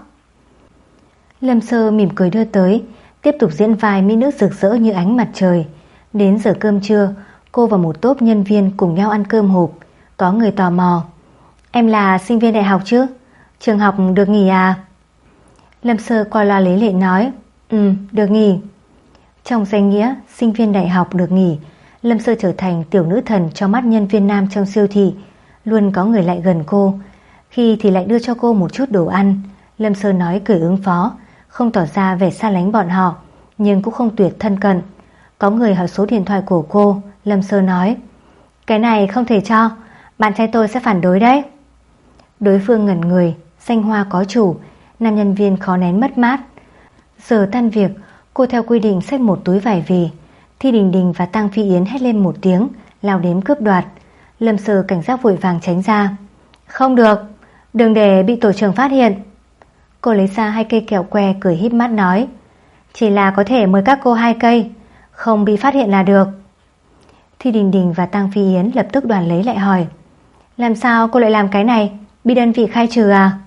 Lâm Sơ mỉm cười đưa tới, tiếp tục diễn vai mỹ nữ rực rỡ như ánh mặt trời. Đến giờ cơm trưa, cô và một tốp nhân viên cùng nhau ăn cơm hộp. Có người tò mò: "Em là sinh viên đại học chứ? Trường học được nghỉ à?" Lâm Sơ qua loa lấy lệ nói: "Ừ, được nghỉ." Trong danh nghĩa sinh viên đại học được nghỉ, Lâm Sơ trở thành tiểu nữ thần trong mắt nhân viên nam trong siêu thị. Luôn có người lại gần cô, khi thì lại đưa cho cô một chút đồ ăn. Lâm Sơ nói cười ứng phó, không tỏ ra vẻ xa lánh bọn họ, nhưng cũng không tuyệt thân cận. Có người hỏi số điện thoại của cô, Lâm Sơ nói: "Cái này không thể cho, bạn trai tôi sẽ phản đối đấy." Đối phương ngẩn người, danh hoa có chủ, nam nhân viên khó nén mất mát. Giờ tan việc, cô theo quy định xách một túi vải về. Thi Đình Đình và Tăng Phi Yến hét lên một tiếng, lao đến cướp đoạt. Lâm Sơ cảnh giác vội vàng tránh ra. "Không được, đừng để bị tổ trưởng phát hiện." Cô lấy ra hai cây kẹo que cười híp mắt nói: "Chỉ là có thể mời các cô hai cây, không bị phát hiện là được." Thi Đình Đình và Tăng Phi Yến lập tức đoàn lấy lại hỏi: "Làm sao cô lại làm cái này? Bị đơn vị khai trừ à?"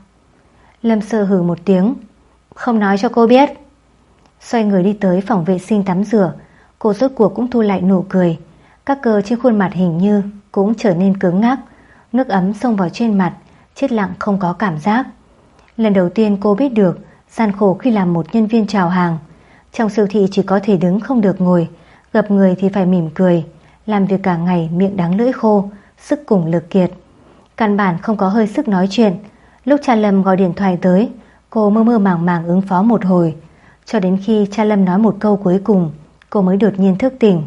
Lâm Sơ hừ một tiếng: "Không nói cho cô biết." Xoay người đi tới phòng vệ sinh tắm rửa. Cô rốt cuộc cũng thu lại nụ cười. Các cơ trên khuôn mặt hình như cũng trở nên cứng ngắc. Nước ấm xông vào trên mặt, chết lặng không có cảm giác. Lần đầu tiên cô biết được gian khổ khi làm một nhân viên chào hàng. Trong siêu thị chỉ có thể đứng không được ngồi, gặp người thì phải mỉm cười. Làm việc cả ngày miệng đắng lưỡi khô, sức cùng lực kiệt, căn bản không có hơi sức nói chuyện. Lúc cha Lâm gọi điện thoại tới, cô mơ mơ màng màng ứng phó một hồi, cho đến khi cha Lâm nói một câu cuối cùng, cô mới đột nhiên thức tỉnh.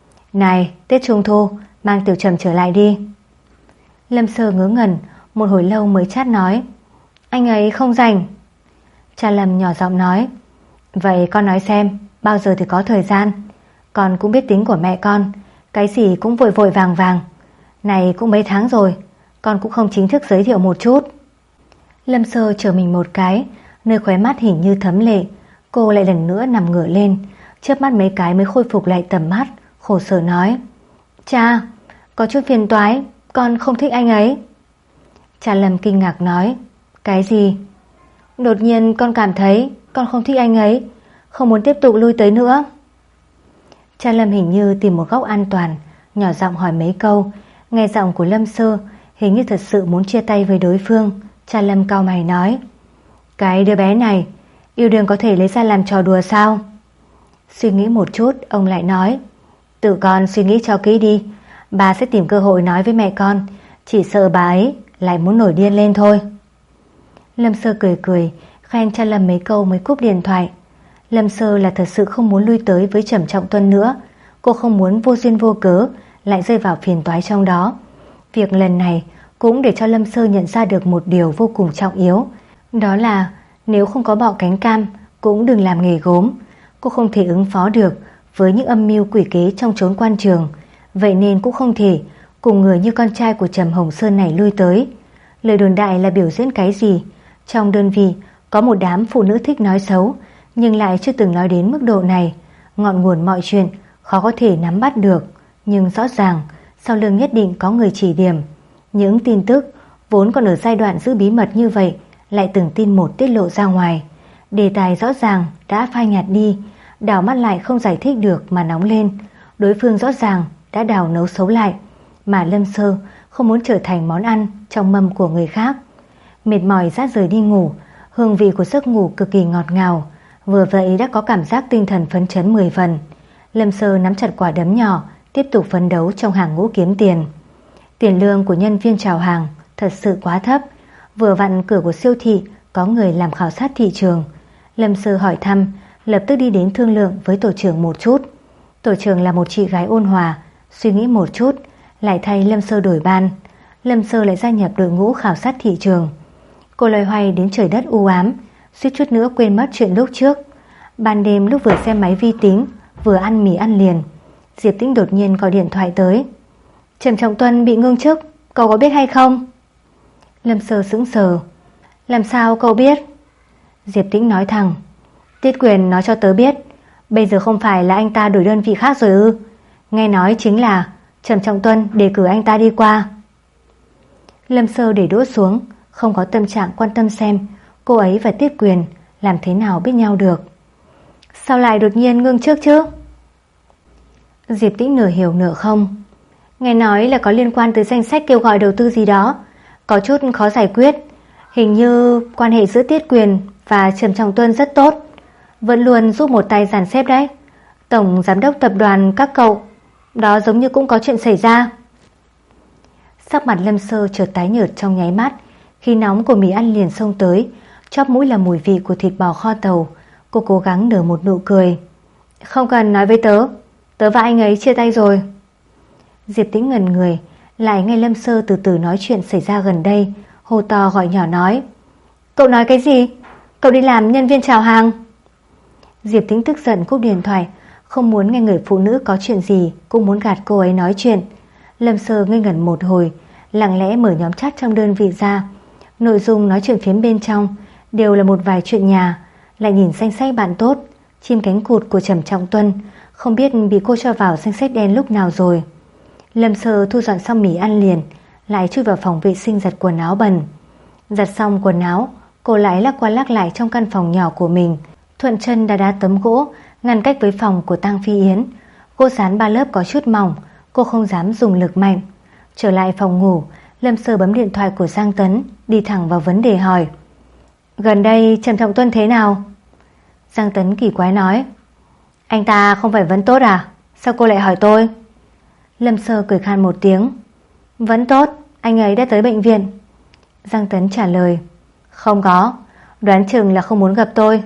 "Này, Tết Trung Thu, mang Tiểu Trầm trở lại đi." Lâm Sơ ngớ ngẩn, một hồi lâu mới chát nói: "Anh ấy không rảnh." Cha Lâm nhỏ giọng nói: "Vậy con nói xem, bao giờ thì có thời gian? Con cũng biết tính của mẹ con, cái gì cũng vội vội vàng vàng. Này cũng mấy tháng rồi, con cũng không chính thức giới thiệu một chút." Lâm Sơ trở mình một cái, nơi khóe mắt hình như thấm lệ. Cô lại lần nữa nằm ngửa lên, chớp mắt mấy cái mới khôi phục lại tầm mắt, khổ sở nói: "Cha, có chút phiền toái, con không thích anh ấy." Cha Lâm kinh ngạc nói: "Cái gì?" "Đột nhiên con cảm thấy con không thích anh ấy, không muốn tiếp tục lui tới nữa." Cha Lâm hình như tìm một góc an toàn, nhỏ giọng hỏi mấy câu. Nghe giọng của Lâm Sơ hình như thật sự muốn chia tay với đối phương. Cha Lâm cau mày nói: "Cái đứa bé này, yêu đương có thể lấy ra làm trò đùa sao?" Suy nghĩ một chút, ông lại nói: "Tự con suy nghĩ cho kỹ đi, Bà sẽ tìm cơ hội nói với mẹ con, chỉ sợ bà ấy lại muốn nổi điên lên thôi. Lâm Sơ cười cười, khen cho Lâm mấy câu mới cúp điện thoại. Lâm Sơ là thật sự không muốn lui tới với Trầm Trọng Tuân nữa. Cô không muốn vô duyên vô cớ lại rơi vào phiền toái trong đó. Việc lần này cũng để cho Lâm Sơ nhận ra được một điều vô cùng trọng yếu. Đó là nếu không có bọ cánh cam cũng đừng làm nghề gốm. Cô không thể ứng phó được với những âm mưu quỷ kế trong chốn quan trường. Vậy nên cũng không thể cùng người như con trai của Trầm Hồng Sơn này lui tới. Lời đồn đại là biểu diễn cái gì? Trong đơn vị có một đám phụ nữ thích nói xấu, nhưng lại chưa từng nói đến mức độ này. Ngọn nguồn mọi chuyện khó có thể nắm bắt được, nhưng rõ ràng sau lưng nhất định có người chỉ điểm. Những tin tức vốn còn ở giai đoạn giữ bí mật như vậy lại từng tin một tiết lộ ra ngoài. Đề tài rõ ràng đã phai nhạt đi, đảo mắt lại không giải thích được mà nóng lên. Đối phương rõ ràng đã đào nấu xấu lại, mà Lâm Sơ không muốn trở thành món ăn trong mâm của người khác. Mệt mỏi rát rời đi ngủ, hương vị của giấc ngủ cực kỳ ngọt ngào, vừa vậy đã có cảm giác tinh thần phấn chấn mười phần. Lâm Sơ nắm chặt quả đấm nhỏ, tiếp tục phấn đấu trong hàng ngũ kiếm tiền. Tiền lương của nhân viên chào hàng thật sự quá thấp. Vừa vặn cửa của siêu thị có người làm khảo sát thị trường. Lâm Sơ hỏi thăm, lập tức đi đến thương lượng với tổ trưởng một chút. Tổ trưởng là một chị gái ôn hòa, suy nghĩ một chút lại thay Lâm Sơ đổi ban. Lâm Sơ lại gia nhập đội ngũ khảo sát thị trường. Cô loay hoay đến trời đất u ám, suýt chút nữa quên mất chuyện lúc trước. Ban đêm lúc vừa xem máy vi tính, vừa ăn mì ăn liền, Diệp Tĩnh đột nhiên gọi điện thoại tới. Trầm Trọng Tuân bị ngưng chức, cậu có biết hay không? Lâm Sơ sững sờ. Làm sao cậu biết? Diệp Tĩnh nói thẳng. Tiết Quyền nói cho tớ biết. Bây giờ không phải là anh ta đổi đơn vị khác rồi ư? Nghe nói chính là Trầm Trọng Tuân đề cử anh ta đi qua. Lâm Sơ để đũa xuống, không có tâm trạng quan tâm xem cô ấy và Tiết Quyền làm thế nào biết nhau được. Sao lại đột nhiên ngưng trước chứ? Diệp Tĩnh nửa hiểu nửa không. Nghe nói là có liên quan tới danh sách kêu gọi đầu tư gì đó, có chút khó giải quyết. Hình như quan hệ giữa Tiết Quyền và Trầm Trọng Tuân rất tốt, vẫn luôn giúp một tay dàn xếp đấy. Tổng giám đốc tập đoàn các cậu đó giống như cũng có chuyện xảy ra. Sắc mặt Lâm Sơ chợt tái nhợt trong nháy mắt. Khi nóng của mì ăn liền xông tới, chóp mũi là mùi vị của thịt bò kho tàu. Cô cố gắng nở một nụ cười. Không cần nói với tớ, tớ và anh ấy chia tay rồi. Diệp Tĩnh ngẩn người, lại nghe Lâm Sơ từ từ nói chuyện xảy ra gần đây, hô to gọi nhỏ nói. Cậu nói cái gì? Cậu đi làm nhân viên chào hàng? Diệp Tĩnh tức giận cúp điện thoại, không muốn nghe người phụ nữ có chuyện gì cũng muốn gạt cô ấy nói chuyện. Lâm Sơ ngây ngẩn một hồi, lặng lẽ mở nhóm chat trong đơn vị ra. Nội dung nói chuyện phiếm bên trong đều là một vài chuyện nhà. Lại nhìn danh sách bạn tốt, chim cánh cụt của Trầm Trọng Tuân, không biết bị cô cho vào danh sách đen lúc nào rồi. Lâm Sơ thu dọn xong mì ăn liền, lại chui vào phòng vệ sinh giặt quần áo bẩn. Giặt xong quần áo, cô lại lắc qua lắc lại trong căn phòng nhỏ của mình. Thuận chân đã đá tấm gỗ ngăn cách với phòng của Tăng Phi Yến. Gỗ dán ba lớp có chút mỏng, cô không dám dùng lực mạnh. Trở lại phòng ngủ, Lâm Sơ bấm điện thoại của Giang Tấn, đi thẳng vào vấn đề hỏi. Gần đây Trầm Trọng Tuân thế nào? Giang Tấn kỳ quái nói. Anh ta không phải vẫn tốt à? Sao cô lại hỏi tôi? Lâm Sơ cười khan một tiếng. Vẫn tốt, anh ấy đã tới bệnh viện. Giang Tấn trả lời. Không có, đoán chừng là không muốn gặp tôi.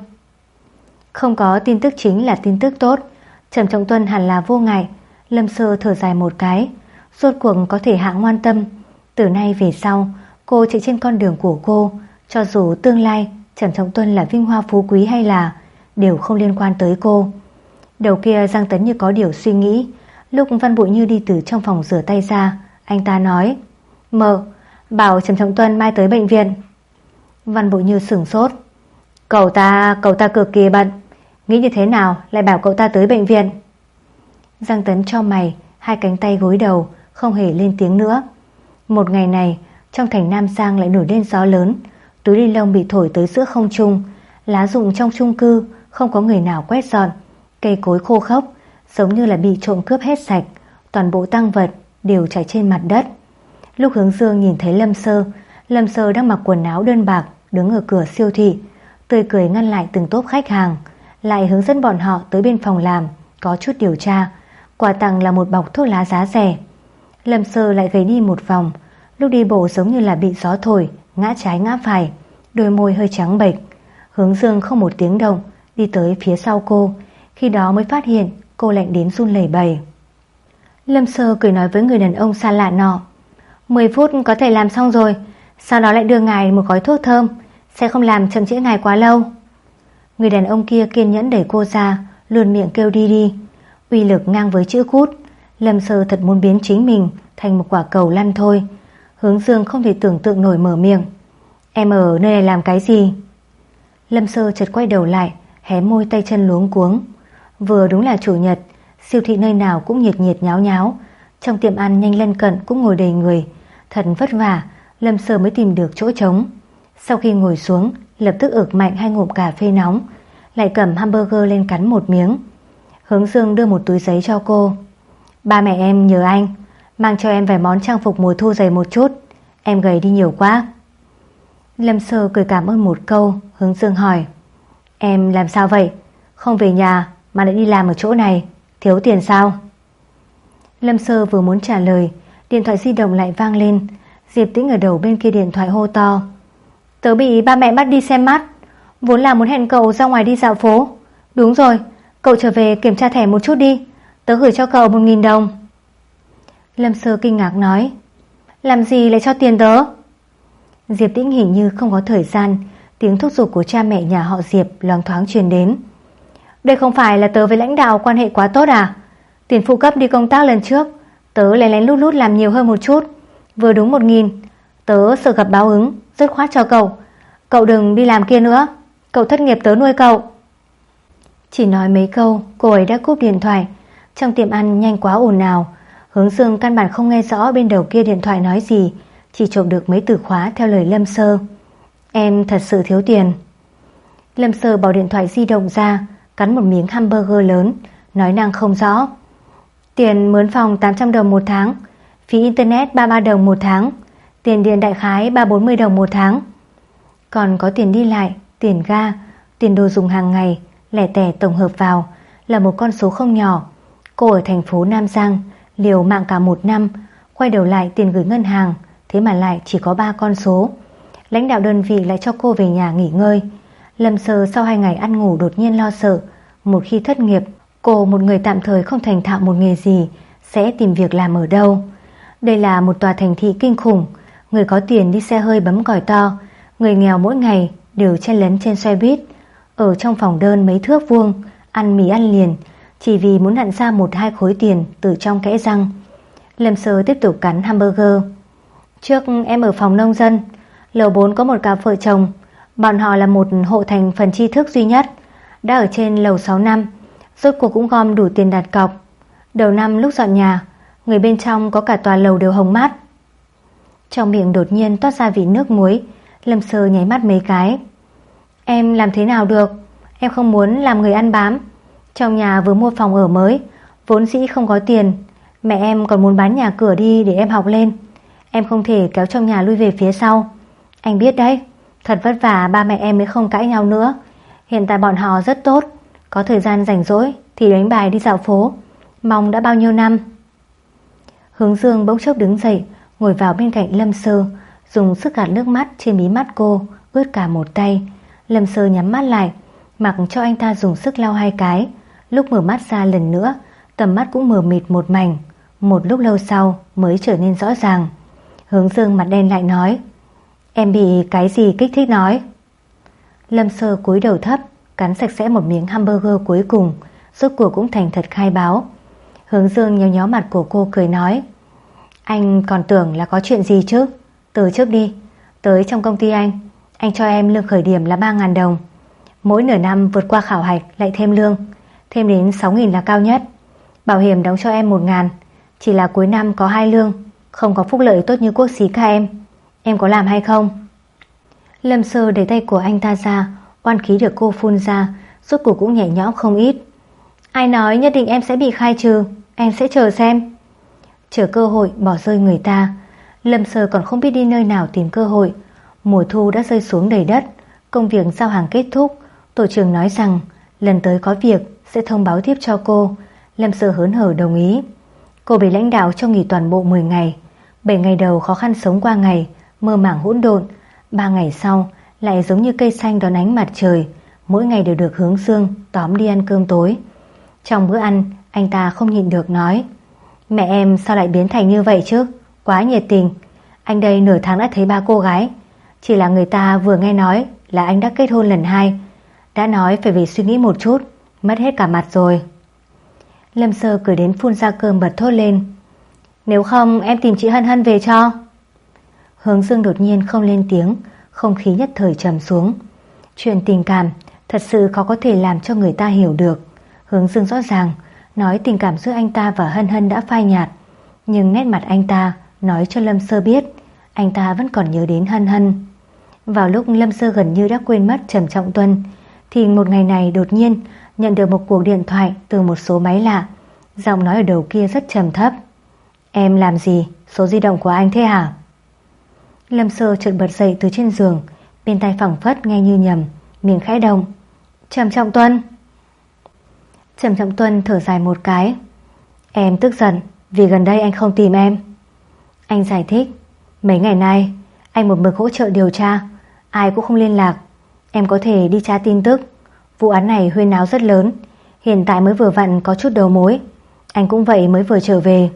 Không có tin tức chính là tin tức tốt. Trầm Trọng Tuân hẳn là vô ngại. Lâm Sơ thở dài một cái. Rốt cuộc có thể hạ ngoan tâm. Từ nay về sau, cô chạy trên con đường của cô. Cho dù tương lai Trầm Trọng Tuân là vinh hoa phú quý hay là đều không liên quan tới cô. Đầu kia Giang Tấn như có điều suy nghĩ. Lúc Văn Bội Như đi từ trong phòng rửa tay ra, anh ta nói. Mợ, bảo Trầm Trọng Tuân mai tới bệnh viện. Văn Bội Như sửng sốt. Cậu ta, cậu ta cực kỳ bận, nghĩ như thế nào lại bảo cậu ta tới bệnh viện? Giang Tấn cho mày, hai cánh tay gối đầu, không hề lên tiếng nữa. Một ngày này, trong thành Nam Giang lại nổi lên gió lớn, túi ni lông bị thổi tới giữa không trung, lá rụng trong chung cư không có người nào quét dọn, cây cối khô khốc giống như là bị trộm cướp hết sạch, toàn bộ tang vật đều trải trên mặt đất. Lúc Hướng Dương nhìn thấy Lâm Sơ, Lâm Sơ đang mặc quần áo đơn bạc đứng ở cửa siêu thị, tươi cười ngăn lại từng tốp khách hàng, lại hướng dẫn bọn họ tới bên phòng làm, có chút điều tra. Quà tặng là một bọc thuốc lá giá rẻ. Lâm Sơ lại gầy đi một vòng, lúc đi bộ giống như là bị gió thổi, ngã trái ngã phải, đôi môi hơi trắng bệch. Hướng Dương không một tiếng động đi tới phía sau cô, khi đó mới phát hiện cô lạnh đến run lẩy bẩy. Lâm Sơ cười nói với người đàn ông xa lạ nọ: mười phút có thể làm xong rồi, sau đó lại đưa ngài một gói thuốc thơm, sẽ không làm chậm trễ ngài quá lâu. Người đàn ông kia kiên nhẫn đẩy cô ra, luôn miệng kêu đi đi. Uy lực ngang với chữ cút. Lâm Sơ thật muốn biến chính mình thành một quả cầu lăn thôi. Hướng Dương không thể tưởng tượng nổi mở miệng: em ở nơi này làm cái gì? Lâm Sơ chợt quay đầu lại, hé môi tay chân luống cuống. Vừa đúng là chủ nhật, siêu thị nơi nào cũng nhiệt nhiệt nháo nháo, trong tiệm ăn nhanh lân cận cũng ngồi đầy người. Thật vất vả, Lâm Sơ mới tìm được chỗ trống. Sau khi ngồi xuống, lập tức ực mạnh hai ngụm cà phê nóng, lại cầm hamburger lên cắn một miếng. Hướng Dương đưa một túi giấy cho cô: ba mẹ em nhờ anh mang cho em vài món trang phục mùa thu dày một chút, em gầy đi nhiều quá. Lâm Sơ cười cảm ơn một câu. Hướng Dương hỏi: em làm sao vậy? Không về nhà mà lại đi làm ở chỗ này, thiếu tiền sao? Lâm Sơ vừa muốn trả lời, điện thoại di động lại vang lên. Diệp Tĩnh ở đầu bên kia điện thoại hô to: tớ bị ba mẹ bắt đi xem mắt, vốn là muốn hẹn cậu ra ngoài đi dạo phố. Đúng rồi, cậu trở về kiểm tra thẻ một chút đi, tớ gửi cho cậu một nghìn đồng. Lâm Sơ kinh ngạc nói: làm gì lại cho tiền tớ? Diệp Tĩnh hình như không có thời gian. Tiếng thúc giục của cha mẹ nhà họ Diệp loáng thoáng truyền đến: đây không phải là tớ với lãnh đạo quan hệ quá tốt à? Tiền phụ cấp đi công tác lần trước tớ lén lén lút lút làm nhiều hơn một chút, vừa đúng một nghìn. Tớ sợ gặp báo ứng, dứt khoát cho cậu. Cậu đừng đi làm kia nữa, cậu thất nghiệp tớ nuôi cậu. Chỉ nói mấy câu, cô ấy đã cúp điện thoại. Trong tiệm ăn nhanh quá ồn ào, Hướng Dương căn bản không nghe rõ bên đầu kia điện thoại nói gì, chỉ trộm được mấy từ khóa theo lời Lâm Sơ: em thật sự thiếu tiền. Lâm Sơ bỏ điện thoại di động ra, cắn một miếng hamburger lớn, nói năng không rõ: tiền mướn phòng tám trăm đồng một tháng, phí internet ba mươi ba đồng một tháng, tiền điện đại khái ba bốn mươi đồng một tháng. Còn có tiền đi lại, tiền ga, tiền đồ dùng hàng ngày, lẻ tẻ tổng hợp vào là một con số không nhỏ. Cô ở thành phố Nam Giang liều mạng cả một năm, quay đầu lại tiền gửi ngân hàng, thế mà lại chỉ có ba con số. Lãnh đạo đơn vị lại cho cô về nhà nghỉ ngơi. Lâm Sơ sau hai ngày ăn ngủ đột nhiên lo sợ, một khi thất nghiệp, cô một người tạm thời không thành thạo một nghề gì sẽ tìm việc làm ở đâu. Đây là một tòa thành thị kinh khủng, người có tiền đi xe hơi bấm còi to, người nghèo mỗi ngày đều chen lấn trên xe buýt, ở trong phòng đơn mấy thước vuông, ăn mì ăn liền, chỉ vì muốn nặn ra một hai khối tiền từ trong kẽ răng. Lâm Sơ tiếp tục cắn hamburger. Trước em ở phòng nông dân, lầu bốn có một cặp vợ chồng, bọn họ là một hộ thành phần tri thức duy nhất, đã ở trên lầu sáu năm, rốt cuộc cũng gom đủ tiền đặt cọc. Đầu năm lúc dọn nhà, người bên trong có cả tòa lầu đều hồng mắt. Trong miệng đột nhiên toát ra vị nước muối. Lâm Sơ nháy mắt mấy cái. Em làm thế nào được? Em không muốn làm người ăn bám. Trong nhà vừa mua phòng ở mới, vốn dĩ không có tiền. Mẹ em còn muốn bán nhà cửa đi để em học lên. Em không thể kéo trong nhà lui về phía sau. Anh biết đấy, thật vất vả ba mẹ em mới không cãi nhau nữa. Hiện tại bọn họ rất tốt, có thời gian rảnh rỗi thì đánh bài đi dạo phố. Mong đã bao nhiêu năm. Hướng Dương bỗng chốc đứng dậy, ngồi vào bên cạnh Lâm Sơ, dùng sức gạt nước mắt trên mí mắt cô, ướt cả một tay. Lâm Sơ nhắm mắt lại, mặc cho anh ta dùng sức lau hai cái. Lúc mở mắt ra lần nữa, tầm mắt cũng mờ mịt một mảnh. Một lúc lâu sau mới trở nên rõ ràng. Hướng Dương mặt đen lại nói: em bị cái gì kích thích nói? Lâm Sơ cúi đầu thấp, cắn sạch sẽ một miếng hamburger cuối cùng, rốt cuộc cũng thành thật khai báo. Hướng Dương nhéo nhéo mặt của cô cười nói: anh còn tưởng là có chuyện gì chứ. Từ trước đi, tới trong công ty anh, anh cho em lương khởi điểm là ba nghìn đồng. Mỗi nửa năm vượt qua khảo hạch lại thêm lương, thêm đến sáu nghìn là cao nhất. Bảo hiểm đóng cho em một nghìn, chỉ là cuối năm có hai lương, không có phúc lợi tốt như quốc xí ca em. Em có làm hay không? Lâm Sơ đẩy tay của anh ta ra, oan khí được cô phun ra, rốt cuộc cũng nhẹ nhõm không ít. Ai nói nhất định em sẽ bị khai trừ, em sẽ chờ xem. Chờ cơ hội bỏ rơi người ta. Lâm Sơ còn không biết đi nơi nào tìm cơ hội. Mùa thu đã rơi xuống đầy đất, công việc giao hàng kết thúc. Tổ trưởng nói rằng lần tới có việc sẽ thông báo tiếp cho cô. Lâm Sơ hớn hở đồng ý. Cô bị lãnh đạo cho nghỉ toàn bộ mười ngày. bảy ngày đầu khó khăn sống qua ngày, mơ màng hỗn độn. ba ngày sau lại giống như cây xanh đón ánh mặt trời, mỗi ngày đều được Hướng Dương tóm đi ăn cơm tối. Trong bữa ăn, anh ta không nhịn được nói: "Mẹ em sao lại biến thành như vậy chứ? Quá nhiệt tình. Anh đây nửa tháng đã thấy ba cô gái. Chỉ là người ta vừa nghe nói là anh đã kết hôn lần hai, đã nói phải về suy nghĩ một chút, mất hết cả mặt rồi." Lâm Sơ cười đến phun ra cơm bật thốt lên: "Nếu không em tìm chị Hân Hân về cho." Hướng Dương đột nhiên không lên tiếng, không khí nhất thời trầm xuống. Chuyện tình cảm thật sự khó có thể làm cho người ta hiểu được. Hướng Dương rõ ràng nói tình cảm giữa anh ta và Hân Hân đã phai nhạt, nhưng nét mặt anh ta nói cho Lâm Sơ biết anh ta vẫn còn nhớ đến Hân Hân. Vào lúc Lâm Sơ gần như đã quên mất Trầm Trọng Tuân, thì một ngày này đột nhiên nhận được một cuộc điện thoại từ một số máy lạ. Giọng nói ở đầu kia rất trầm thấp: "Em làm gì? Số di động của anh thế hả?" Lâm Sơ chợt bật dậy từ trên giường, bên tai phảng phất nghe như nhầm, miệng khẽ động: "Trầm Trọng Tuân." Trầm Trọng Tuân thở dài một cái: "Em tức giận vì gần đây anh không tìm em." Anh giải thích: "Mấy ngày nay anh một mực hỗ trợ điều tra, ai cũng không liên lạc. Em có thể đi tra tin tức. Vụ án này huyên náo rất lớn, hiện tại mới vừa vặn có chút đầu mối. Anh cũng vậy, mới vừa trở về."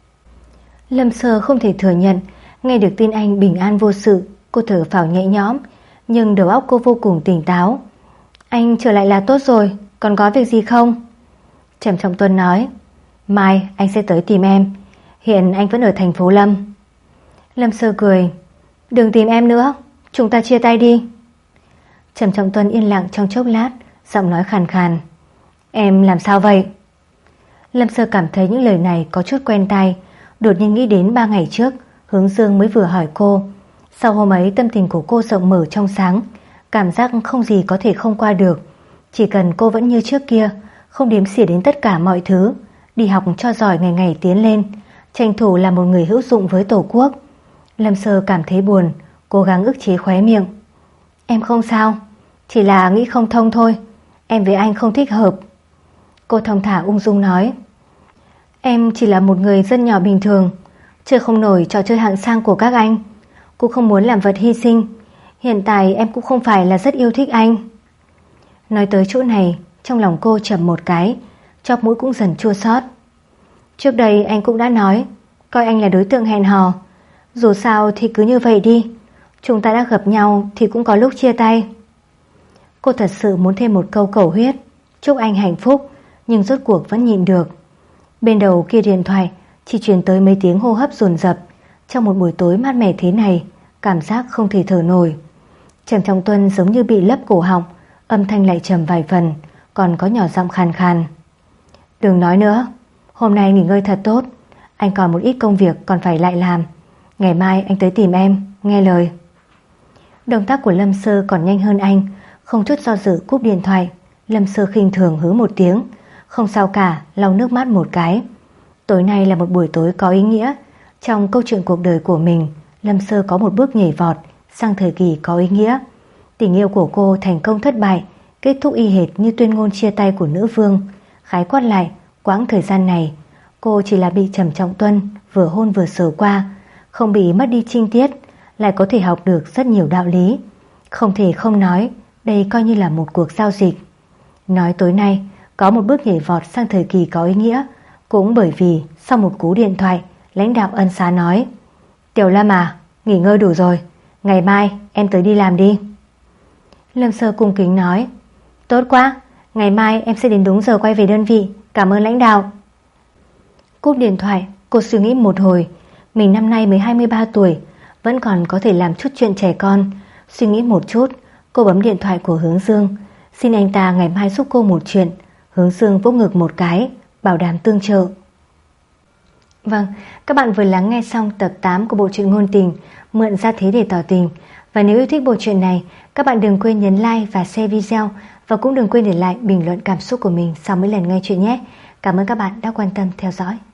Lâm Sơ không thể thừa nhận. Nghe được tin anh bình an vô sự, cô thở phào nhẹ nhõm, nhưng đầu óc cô vô cùng tỉnh táo. "Anh trở lại là tốt rồi, còn có việc gì không?" Trầm Trọng Tuân nói: "Mai anh sẽ tới tìm em. Hiện anh vẫn ở thành phố Lâm." Lâm Sơ cười: "Đừng tìm em nữa, chúng ta chia tay đi." Trầm Trọng Tuân yên lặng trong chốc lát, giọng nói khàn khàn: "Em làm sao vậy?" Lâm Sơ cảm thấy những lời này có chút quen tai, đột nhiên nghĩ đến ba ngày trước Hướng Dương mới vừa hỏi cô. Sau hôm ấy tâm tình của cô rộng mở trong sáng, cảm giác không gì có thể không qua được. Chỉ cần cô vẫn như trước kia, không đếm xỉa đến tất cả mọi thứ, đi học cho giỏi, ngày ngày tiến lên, tranh thủ là một người hữu dụng với Tổ quốc. Lâm Sơ cảm thấy buồn, cố gắng ức chế khóe miệng: "Em không sao, chỉ là nghĩ không thông thôi. Em với anh không thích hợp." Cô thong thả ung dung nói: "Em chỉ là một người dân nhỏ bình thường, chơi không nổi trò chơi hạng sang của các anh, cũng không muốn làm vật hy sinh. Hiện tại em cũng không phải là rất yêu thích anh." Nói tới chỗ này, trong lòng cô trầm một cái, chóp mũi cũng dần chua xót. "Trước đây anh cũng đã nói, coi anh là đối tượng hẹn hò. Dù sao thì cứ như vậy đi, chúng ta đã gặp nhau thì cũng có lúc chia tay." Cô thật sự muốn thêm một câu cầu huyết, chúc anh hạnh phúc, nhưng rốt cuộc vẫn nhịn được. Bên đầu kia điện thoại chỉ truyền tới mấy tiếng hô hấp dồn dập. Trong một buổi tối mát mẻ thế này, cảm giác không thể thở nổi. Trầm Trọng Tuân giống như bị lấp cổ họng, âm thanh lại trầm vài phần, còn có nhỏ giọng khàn khàn: "Đừng nói nữa, hôm nay nghỉ ngơi thật tốt. Anh còn một ít công việc còn phải lại làm. Ngày mai anh tới tìm em, nghe lời." Động tác của Lâm Sơ còn nhanh hơn anh, không chút do dự cúp điện thoại. Lâm Sơ khinh thường hứ một tiếng: "Không sao cả", lau nước mắt một cái. Tối nay là một buổi tối có ý nghĩa. Trong câu chuyện cuộc đời của mình, Lâm Sơ có một bước nhảy vọt sang thời kỳ có ý nghĩa. Tình yêu của cô thành công thất bại, kết thúc y hệt như tuyên ngôn chia tay của nữ vương. Khái quát lại, quãng thời gian này cô chỉ là bị Trầm Trọng Tuân vừa hôn vừa sờ qua, không bị mất đi trinh tiết, lại có thể học được rất nhiều đạo lý. Không thể không nói, đây coi như là một cuộc giao dịch. Nói tối nay có một bước nhảy vọt sang thời kỳ có ý nghĩa, cũng bởi vì sau một cú điện thoại, lãnh đạo ân xá nói: "Tiểu Lâm à, nghỉ ngơi đủ rồi, ngày mai em tới đi làm đi." Lâm Sơ cung kính nói: "Tốt quá, ngày mai em sẽ đến đúng giờ quay về đơn vị, cảm ơn lãnh đạo." Cúp điện thoại, cô suy nghĩ một hồi. Mình năm nay mới hai mươi ba tuổi, vẫn còn có thể làm chút chuyện trẻ con. Suy nghĩ một chút, cô bấm điện thoại của Hướng Dương, xin anh ta ngày mai giúp cô một chuyện. Hướng Dương vỗ ngực một cái, bảo đảm tương trợ. Vâng, các bạn vừa lắng nghe xong tập tám của bộ truyện ngôn tình Mượn Ra Thế Để Tỏ Tình. Và nếu yêu thích bộ truyện này, các bạn đừng quên nhấn like và share video, và cũng đừng quên để lại bình luận cảm xúc của mình sau mỗi lần nghe chuyện nhé. Cảm ơn các bạn đã quan tâm theo dõi.